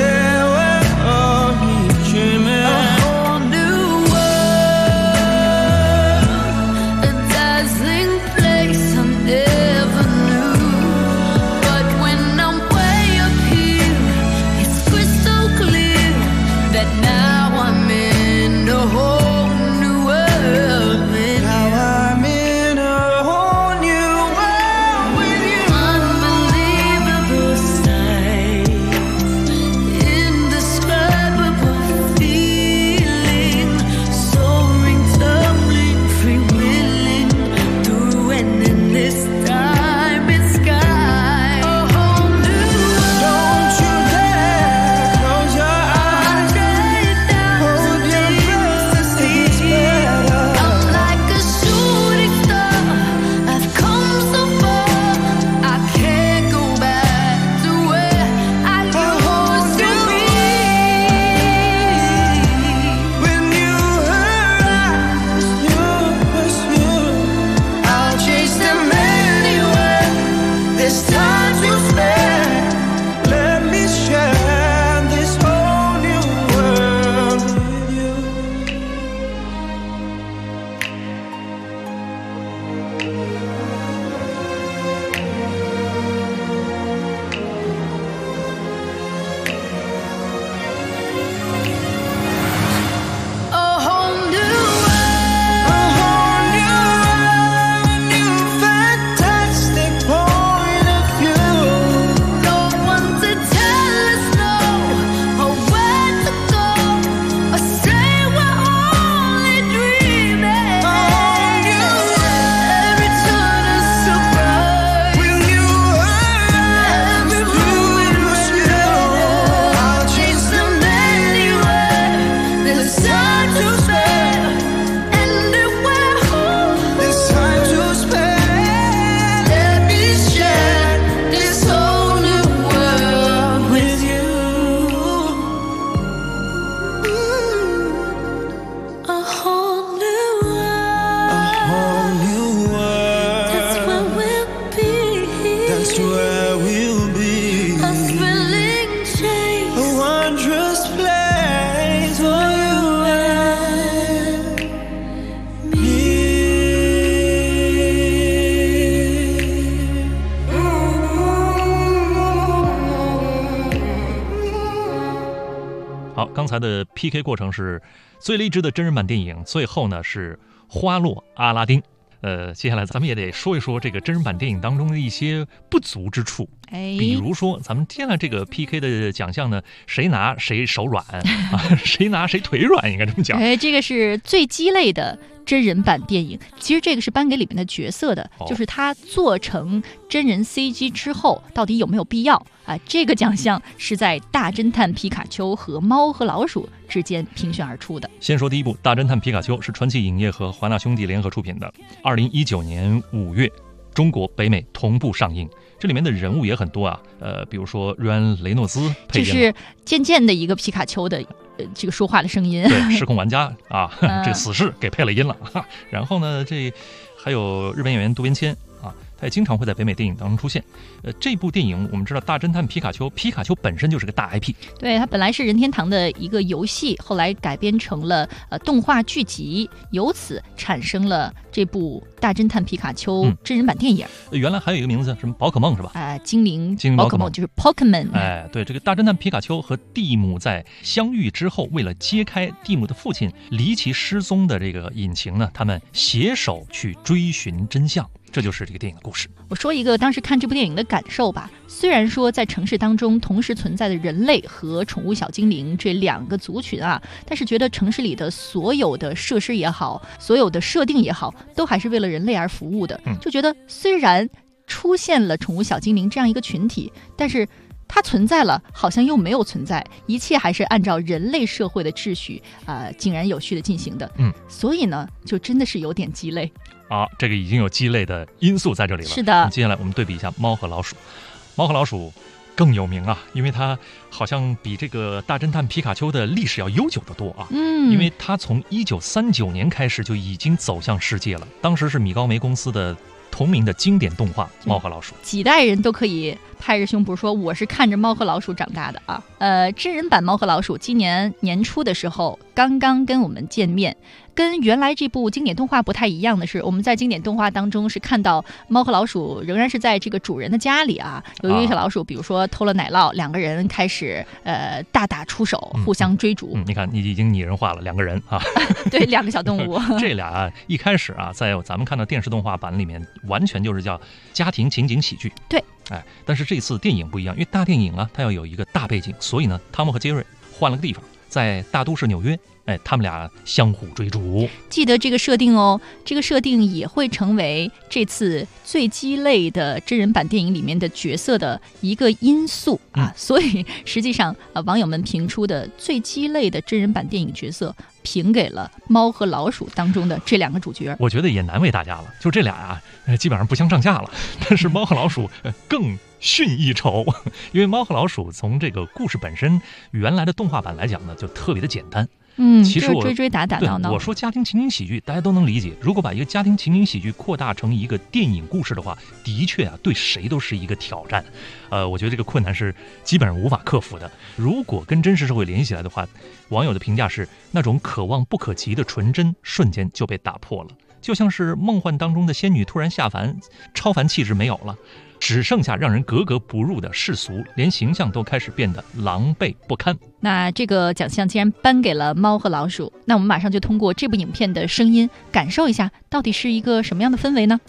刚才的 PK 过程是最励志的真人版电影，最后呢是花落阿拉丁。接下来咱们也得说一说这个真人版电影当中的一些不足之处。比如说咱们接下来这个 PK 的奖项呢，谁拿谁手软啊，谁拿谁腿软，应该这么讲。 这个是最鸡肋的真人版电影，其实这个是颁给里面的角色的，就是他做成真人 CG 之后到底有没有必要啊？这个奖项是在大侦探皮卡丘和猫和老鼠之间评选而出的。 先说第一部，大侦探皮卡丘是传奇影业和华纳兄弟联合出品的，2019年5月中国北美同步上映。这里面的人物也很多啊，比如说瑞安·雷诺兹配音， 这是渐渐的一个皮卡丘的这个说话的声音。 对，失控玩家啊，这死侍给配了音了。然后呢，这还有日本演员渡边谦啊，他也经常会在北美电影当中出现。这部电影我们知道，大侦探皮卡丘，皮卡丘本身就是个大 IP。 对，它本来是任天堂的一个游戏，后来改编成了动画剧集，由此产生了这部大侦探皮卡丘真人版电影。 原来还有一个名字，什么宝可梦是吧？ 精灵宝可梦就是 Pokemon。 对，这个大侦探皮卡丘和蒂姆在相遇之后，为了揭开蒂姆的父亲离奇失踪的这个隐情呢，他们携手去追寻真相。这就是这个电影的故事。 我说一个当时看这部电影的感受吧。虽然说在城市当中同时存在的人类和宠物小精灵这两个族群啊，但是觉得城市里的所有的设施也好，所有的设定也好，都还是为了人类而服务的。就觉得虽然出现了宠物小精灵这样一个群体，但是它存在了，好像又没有存在，一切还是按照人类社会的秩序井然有序的进行的。所以呢，就真的是有点鸡肋。 这个已经有鸡肋的因素在这里了。 是的。 接下来我们对比一下猫和老鼠。猫和老鼠更有名啊，因为它好像比这个大侦探皮卡丘的历史要悠久得多啊。因为它从1939年开始就已经走向世界了，当时是米高梅公司的同名的经典动画《猫和老鼠》， 几代人都可以拍着胸脯说我是看着猫和老鼠长大的啊。真人版猫和老鼠今年年初的时候刚刚跟我们见面。跟原来这部经典动画不太一样的是，我们在经典动画当中是看到猫和老鼠仍然是在这个主人的家里啊，有一个小老鼠比如说偷了奶酪，两个人开始大打出手，互相追逐。 你看你已经拟人化了，两个人啊。 对，两个小动物。 这俩一开始啊，在咱们看到电视动画版里面完全就是叫家庭情景喜剧。 对， 但是这次电影不一样，因为大电影啊它要有一个大背景，所以呢汤姆和杰瑞换了个地方，在大都市纽约，他们俩相互追逐。 记得这个设定哦，这个设定也会成为这次最鸡肋的真人版电影里面的角色的一个因素啊。所以实际上网友们评出的最鸡肋的真人版电影角色，评给了猫和老鼠当中的这两个主角。 我觉得也难为大家了，就这俩啊，基本上不相上下了。但是猫和老鼠更逊一筹，因为猫和老鼠从这个故事本身原来的动画版来讲呢，就特别的简单。其实追追打打闹闹。 我说家庭情景喜剧，大家都能理解。如果把一个家庭情景喜剧扩大成一个电影故事的话，的确啊，对谁都是一个挑战。我觉得这个困难是基本上无法克服的。如果跟真实社会联系起来的话，网友的评价是那种可望不可及的纯真瞬间就被打破了，就像是梦幻当中的仙女突然下凡，超凡气质没有了。只剩下让人格格不入的世俗，连形象都开始变得狼狈不堪。 那这个奖项既然颁给了猫和老鼠，那我们马上就通过这部影片的声音感受一下，到底是一个什么样的氛围呢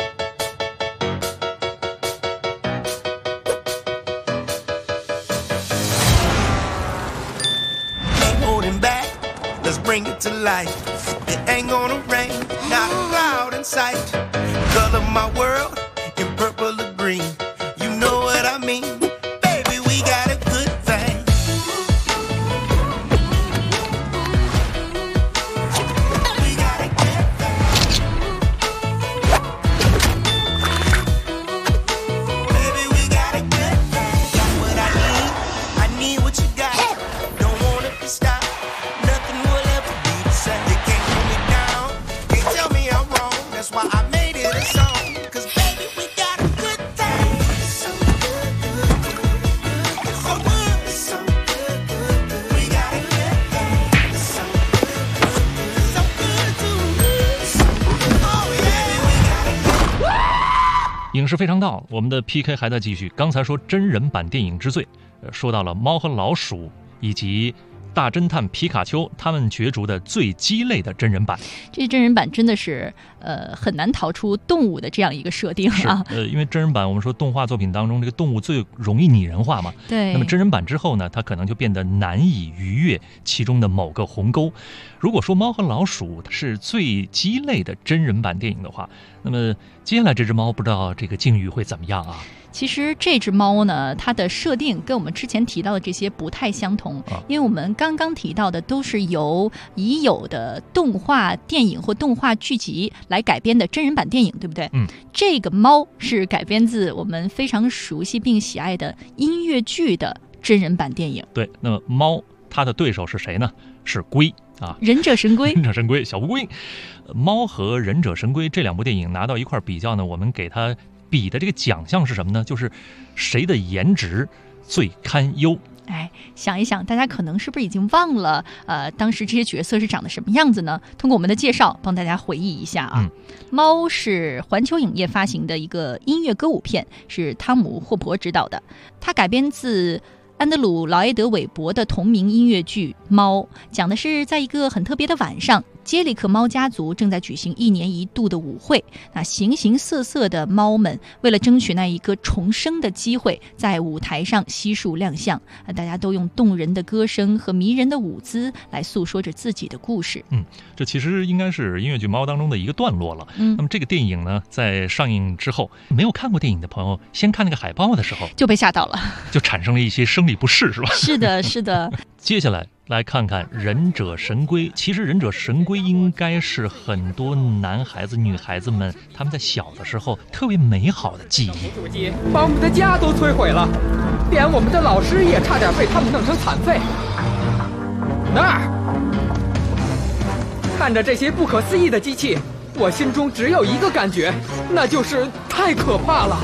？Let's bring it to life. It ain't gonna rain, not a cloud in sight. Color my world in purple or green. You know what I mean? Baby, we got a good thing. We got a good thing. Baby, we got a good thing. Got what I need what you got. Don't want it to stop. Nothing will ever be the same. You can't hold me down, can't tell me I'm wrong. That's why I made it a song. Cause baby, we got a good thing. So good, good, good, good. So good, so good, good, good. We got a good thing. So good, good, so good, so good. Oh yeah, we got a good. 影视非常道，我们的 PK 还在继续。刚才说真人版电影之最，说到了猫和老鼠以及大侦探皮卡丘他们角逐的最鸡肋的真人版。 这真人版真的是很难逃出动物的这样一个设定啊。 因为真人版我们说动画作品当中这个动物最容易拟人化嘛。 对。 那么真人版之后呢，它可能就变得难以逾越其中的某个鸿沟。如果说猫和老鼠是最鸡肋的真人版电影的话，那么接下来这只猫不知道这个境遇会怎么样啊？ 其实这只猫呢，它的设定跟我们之前提到的这些不太相同，因为我们刚刚提到的都是由已有的动画电影或动画剧集来改编的真人版电影，对不对？这个猫是改编自我们非常熟悉并喜爱的音乐剧的真人版电影。 对，那么猫它的对手是谁呢？是龟啊， 忍者神龟。 忍者神龟，小乌龟。猫和忍者神龟这两部电影拿到一块比较呢，我们给它比的这个奖项是什么呢？就是谁的颜值最堪忧。 想一想，大家可能是不是已经忘了当时这些角色是长得什么样子呢？通过我们的介绍帮大家回忆一下啊。猫是环球影业发行的一个音乐歌舞片，是汤姆·霍珀执导的，它改编自安德鲁·劳埃德·韦伯的同名音乐剧《猫》，讲的是在一个很特别的晚上，杰里克猫家族正在举行1年1度的舞会。那形形色色的猫们为了争取那一个重生的机会，在舞台上悉数亮相。大家都用动人的歌声和迷人的舞姿来诉说着自己的故事。 这其实应该是音乐剧《猫》当中的一个段落了。那么这个电影呢，在上映之后，没有看过电影的朋友，先看那个海报的时候就被吓到了， 就产生了一些生理不适，是吧？ 是的，是的。 接下来来看看忍者神龟。其实忍者神龟应该是很多男孩子女孩子们他们在小的时候特别美好的记忆。 主机把我们的家都摧毁了，连我们的老师也差点被他们弄成残废。那儿看着这些不可思议的机器，我心中只有一个感觉，那就是太可怕了。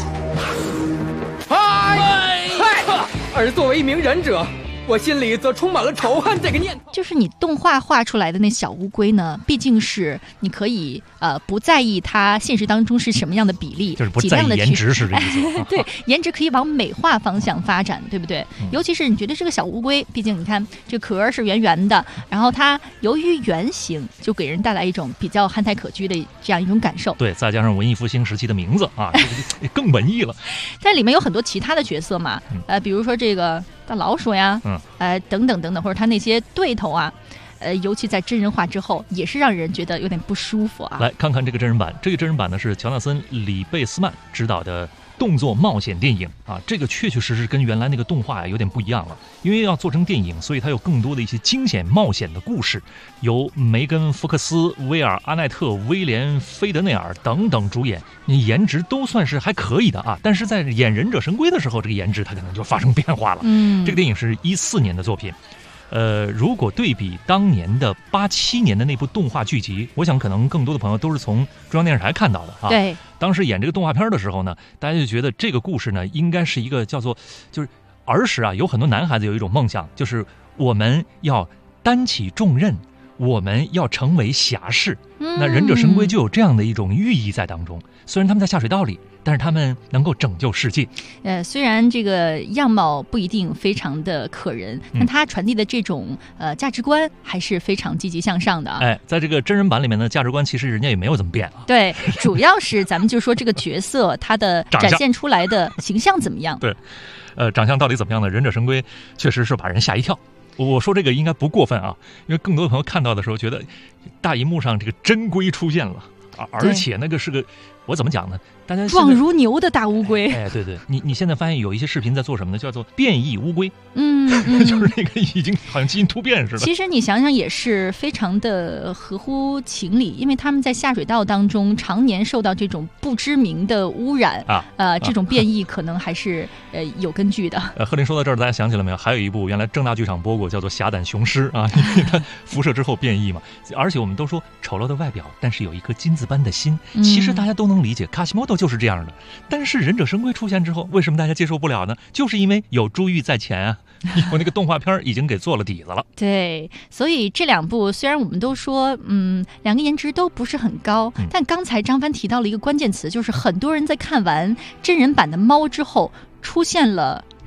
而作为一名忍者，我心里则充满了仇恨这个念头。 就是你动画画出来的那小乌龟呢，毕竟是你可以不在意它现实当中是什么样的比例， 就是不在意颜值是这意思。 对，颜值可以往美化方向发展，对不对？尤其是你觉得这个小乌龟，毕竟你看这壳是圆圆的，然后它由于圆形，就给人带来一种比较憨态可掬的这样一种感受。 对，再加上文艺复兴时期的名字啊，这个更文艺了。 但里面有很多其他的角色嘛，比如说这个大老鼠呀，等等等等，或者他那些对头啊，尤其在真人化之后，也是让人觉得有点不舒服啊。 来看看这个真人版，这个真人版呢是乔纳森·李贝斯曼执导的动作冒险电影啊，这个确确实实跟原来那个动画有点不一样了，因为要做成电影，所以它有更多的一些惊险冒险的故事，由梅根·福克斯、威尔·阿奈特、威廉·菲德内尔等等主演，颜值都算是还可以的啊。但是在演忍者神龟的时候，这个颜值它可能就发生变化了。这个电影是14年的作品。如果对比当年的87年的那部动画剧集，我想可能更多的朋友都是从中央电视台看到的啊。 对， 当时演这个动画片的时候呢，大家就觉得这个故事呢，应该是一个叫做就是儿时啊，有很多男孩子有一种梦想，就是我们要担起重任，我们要成为侠士。那忍者神龟就有这样的一种寓意在当中。虽然他们在下水道里，但是他们能够拯救世界。 虽然这个样貌不一定非常的可人，但他传递的这种价值观还是非常积极向上的啊。 在这个真人版里面呢，价值观其实人家也没有怎么变啊。 对，主要是咱们就说这个角色他的展现出来的形象怎么样。 对，长相到底怎么样呢？忍者神龟确实是把人吓一跳。我说这个应该不过分啊，因为更多的朋友看到的时候觉得大荧幕上这个真龟出现了，而且那个是个，我怎么讲呢？大家壮如牛的大乌龟。 对对，你现在发现有一些视频在做什么呢？叫做变异乌龟。就是那个已经好像基因突变似的。 其实你想想也是非常的合乎情理，因为他们在下水道当中常年受到这种不知名的污染这种变异可能还是有根据的。 贺林说到这儿，大家想起了没有？还有一部原来正大剧场播过，叫做《侠胆雄狮》啊，因为它辐射之后变异嘛。而且我们都说丑陋的外表，但是有一颗金子般的心，其实大家都能理解，卡西莫多就是这样的。但是忍者神龟出现之后，为什么大家接受不了呢？就是因为有珠玉在前啊。有那个动画片已经给做了底子了。 对，所以这两部虽然我们都说两个颜值都不是很高，但刚才张帆提到了一个关键词，就是很多人在看完真人版的猫之后出现了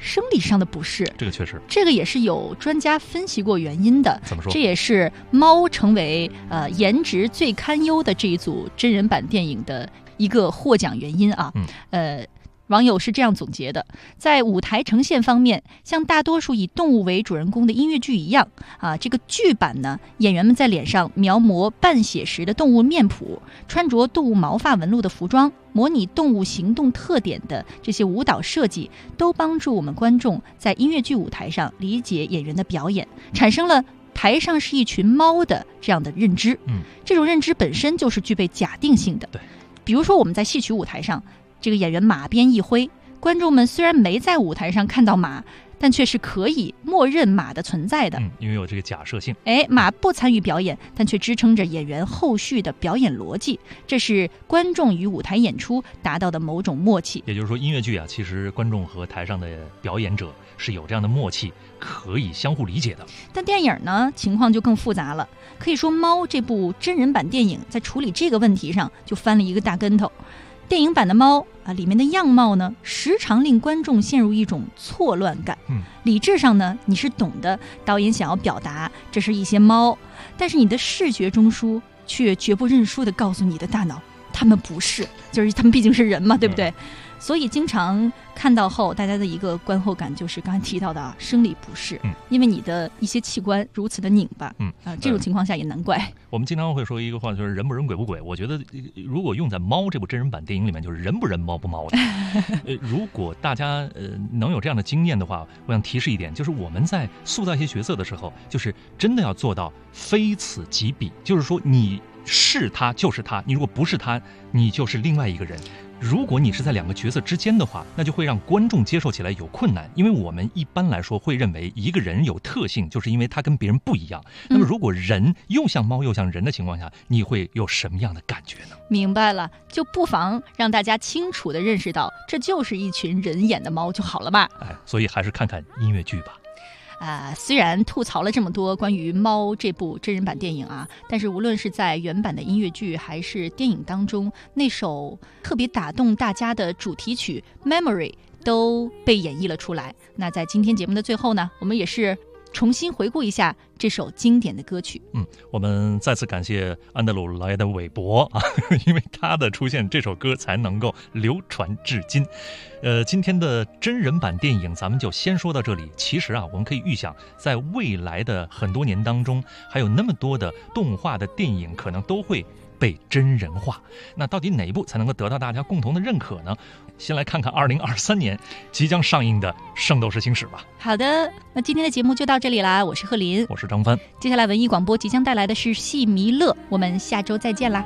生理上的不适。 这个确实， 这个也是有专家分析过原因的。 怎么说？ 这也是猫成为颜值最堪忧的这一组真人版电影的一个获奖原因啊。网友是这样总结的：在舞台呈现方面，像大多数以动物为主人公的音乐剧一样啊，这个剧版呢，演员们在脸上描摹半写实的动物面谱，穿着动物毛发纹路的服装，模拟动物行动特点的这些舞蹈设计，都帮助我们观众在音乐剧舞台上理解演员的表演，产生了台上是一群猫的这样的认知。这种认知本身就是具备假定性的。 对， 比如说我们在戏曲舞台上，这个演员马鞭一挥，观众们虽然没在舞台上看到马，但却是可以默认马的存在的。 因为有这个假设性。 马不参与表演，但却支撑着演员后续的表演逻辑，这是观众与舞台演出达到的某种默契。 也就是说，音乐剧啊，其实观众和台上的表演者是有这样的默契，可以相互理解的。 但电影呢，情况就更复杂了。可以说，《猫》这部真人版电影在处理这个问题上就翻了一个大跟头。电影版的猫里面的样貌呢，时常令观众陷入一种错乱感。理智上呢，你是懂得导演想要表达这是一些猫，但是你的视觉中枢却绝不认输地告诉你的大脑，他们不是，就是他们毕竟是人嘛，对不对？所以经常看到后，大家的一个观后感就是刚才提到的生理不适，因为你的一些器官如此的拧巴，这种情况下也难怪。 我们经常会说一个话，就是人不人鬼不鬼。我觉得如果用在《猫》这部真人版电影里面，就是人不人猫不猫的。如果大家能有这样的经验的话，我想提示一点，就是我们在塑造一些角色的时候，就是真的要做到非此即彼，就是说你是他就是他，你如果不是他，你就是另外一个人。如果你是在两个角色之间的话，那就会让观众接受起来有困难，因为我们一般来说会认为一个人有特性，就是因为他跟别人不一样。那么如果人又像猫又像人的情况下，你会有什么样的感觉呢？ 明白了，就不妨让大家清楚地认识到，这就是一群人演的猫就好了吧。 所以还是看看音乐剧吧。 虽然吐槽了这么多关于《猫》这部真人版电影啊，但是无论是在原版的音乐剧还是电影当中，那首特别打动大家的主题曲《Memory》都被演绎了出来。那在今天节目的最后呢，我们也是重新回顾一下这首经典的歌曲。 我们再次感谢安德鲁·劳埃德·韦伯啊，因为他的出现，这首歌才能够流传至今。今天的真人版电影咱们就先说到这里。其实啊，我们可以预想，在未来的很多年当中，还有那么多的动画的电影可能都会被真人化。那到底哪一部才能够得到大家共同的认可呢？先来看看2023年即将上映的《圣斗士星矢》吧。 好的，那今天的节目就到这里啦。我是贺林， 我是张帆。 接下来文艺广播即将带来的是戏迷乐，我们下周再见啦。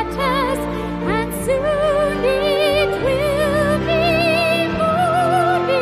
Soon it will be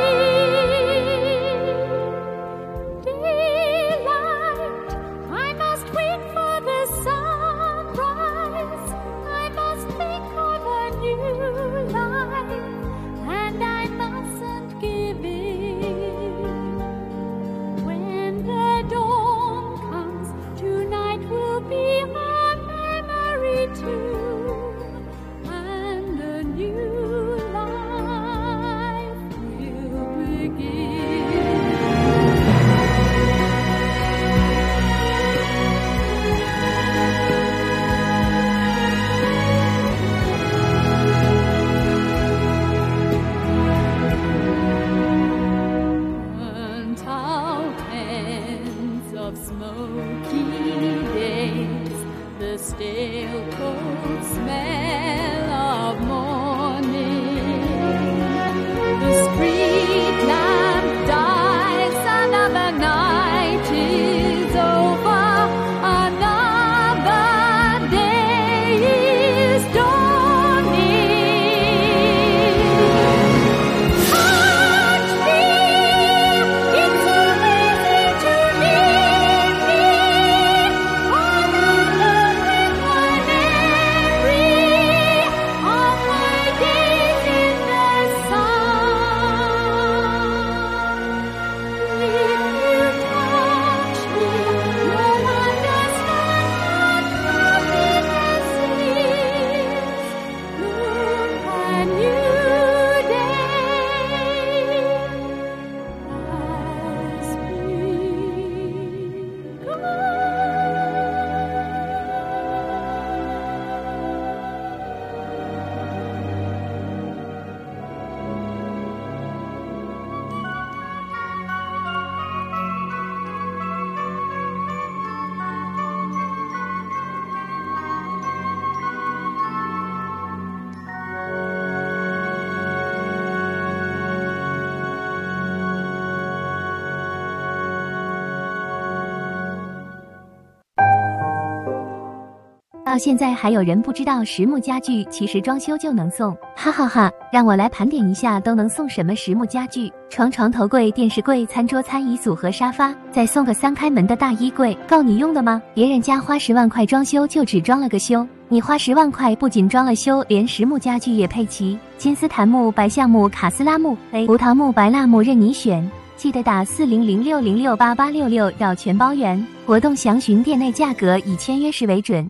到现在还有人不知道实木家具其实装修就能送，哈哈哈！让我来盘点一下都能送什么实木家具：床、床头柜、电视柜、餐桌、餐椅组合、沙发，再送个3开门的大衣柜，够你用的吗？别人家花10万块装修就只装了个修，你花10万块不仅装了修，连实木家具也配齐，金丝檀木、白橡木、卡斯拉木、葡萄木、白蜡木任你选。记得打4006068866要全包圆，活动详询店内价格，以签约时为准。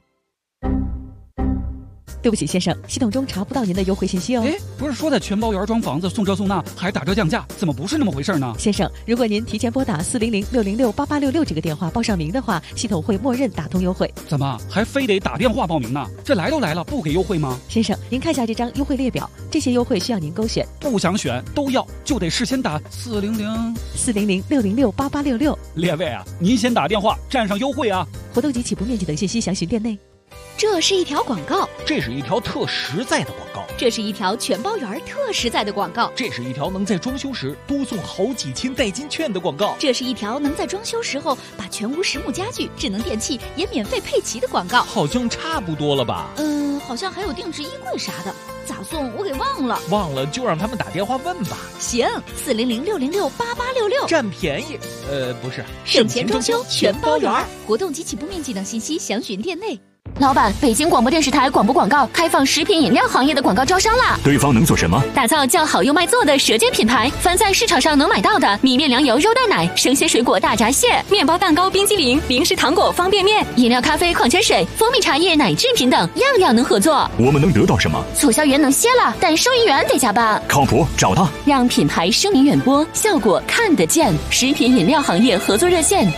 对不起，先生，系统中查不到您的优惠信息哦。 哎，不是说在全包圆装房子送这送那还打折降价，怎么不是那么回事呢？ 先生，如果您提前拨打4006068866这个电话报上名的话，系统会默认打通优惠。 怎么还非得打电话报名呢？这来都来了，不给优惠吗？ 先生，您看下这张优惠列表，这些优惠需要您勾选。 不想选都要，就得事先打 4006068866。 列位啊，您先打电话占上优惠啊！ 活动及起步面积等信息详询店内。 这是一条广告， 这是一条特实在的广告， 这是一条全包圆特实在的广告， 这是一条能在装修时多送好几千代金券的广告， 这是一条能在装修时候把全屋实木家具、智能电器也免费配齐的广告。 好像差不多了吧？ 好像还有定制衣柜啥的，咋送我给忘了。 忘了就让他们打电话问吧。 行，4006068866， 占便宜。不是， 省钱装修全包圆，活动及起步面积等信息详询店内。 老板，北京广播电视台广播广告开放食品饮料行业的广告招商啦！ 对方能做什么？ 打造叫好又卖座的舌尖品牌，凡在市场上能买到的米面粮油肉蛋奶、生鲜水果大闸蟹、面包蛋糕、冰激凌、零食糖果、方便面、饮料、咖啡、矿泉水、蜂蜜茶叶、奶制品等，样样能合作。 我们能得到什么？ 促销员能歇了，但收银员得加班。 靠谱，找他， 让品牌声名远播，效果看得见。食品饮料行业合作热线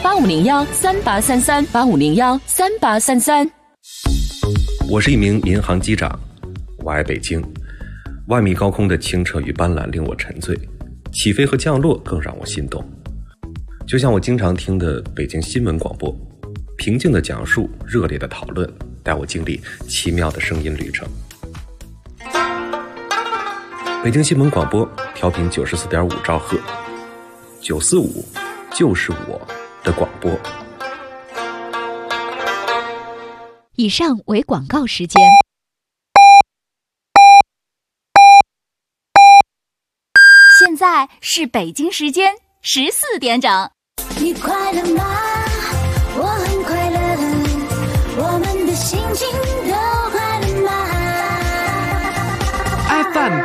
：85013833，85013833。 我是一名民航机长，我爱北京。万米高空的清澈与斑斓令我沉醉，起飞和降落更让我心动。就像我经常听的北京新闻广播，平静的讲述，热烈的讨论，带我经历奇妙的声音旅程。北京新闻广播调频94.5兆赫，945就是我的广播。 以上为广告时间。 现在是北京时间14点整。 你快乐吗？我很快乐，我们的心情都快乐吗 ？FM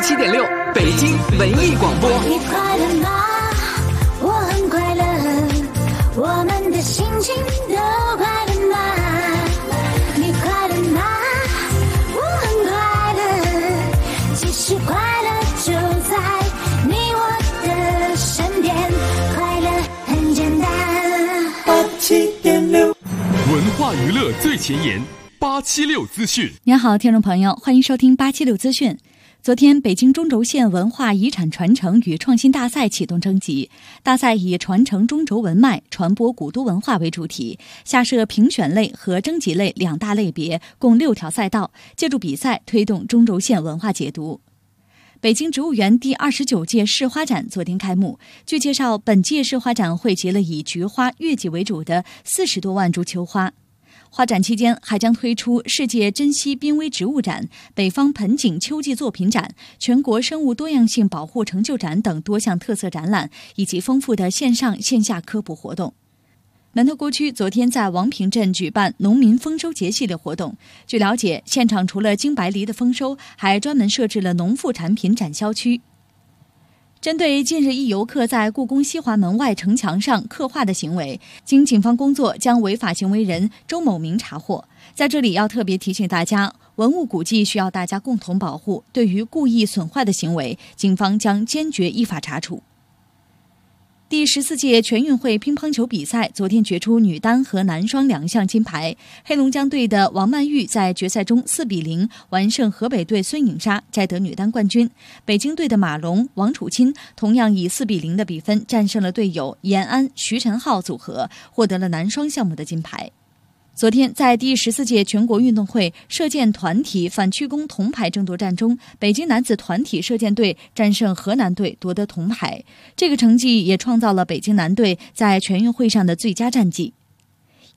87.6，北京文艺广播。 你快乐吗？我很快乐，我们的心情都快乐吗？你快乐吗？我很快乐，其实快乐就在你我的身边，快乐很简单。87.6， 文化娱乐最前沿，876资讯。 您好，听众朋友，欢迎收听876资讯。昨天，北京中轴线文化遗产传承与创新大赛启动征集。大赛以传承中轴文脉、传播古都文化为主题，下设评选类和征集类2大类别，共6条赛道，借助比赛推动中轴线文化解读。北京植物园第29届市花展昨天开幕。据介绍，本届市花展汇集了以菊花、月季为主的40多万株秋花。花展期间还将推出世界珍稀濒危植物展、北方盆景秋季作品展、全国生物多样性保护成就展等多项特色展览，以及丰富的线上线下科普活动。门头沟区昨天在王坪镇举办农民丰收节系列活动。据了解，现场除了京白梨的丰收，还专门设置了农副产品展销区。针对近日一游客在故宫西华门外城墙上刻画的行为，经警方工作将违法行为人周某明查获。在这里要特别提醒大家，文物古迹需要大家共同保护，对于故意损坏的行为，警方将坚决依法查处。第14届全运会乒乓球比赛昨天决出女单和男双2项金牌。黑龙江队的王曼玉在决赛中4-0完胜河北队孙颖莎，摘得女单冠军。北京队的马龙、王楚钦同样以4-0的比分战胜了队友延安、徐晨浩组合，获得了男双项目的金牌。昨天，在第14届全国运动会射箭团体反曲弓铜牌争夺战中，北京男子团体射箭队战胜河南队夺得铜牌。这个成绩也创造了北京男队在全运会上的最佳战绩。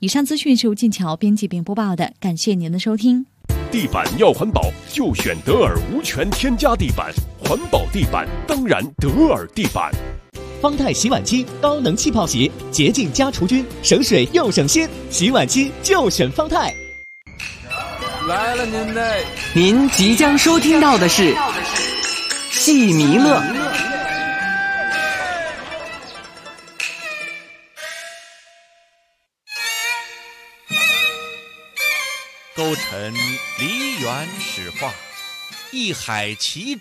以上资讯是由静桥编辑并播报的，感谢您的收听。 地板要环保，就选德尔无醛添加地板，环保地板当然德尔地板。 方太洗碗机高能气泡洗，洁净加除菌，省水又省心，洗碗机就选方太。 来了您嘞！ 您即将收听到的是戏弥勒。 勾陈梨园史话，一海奇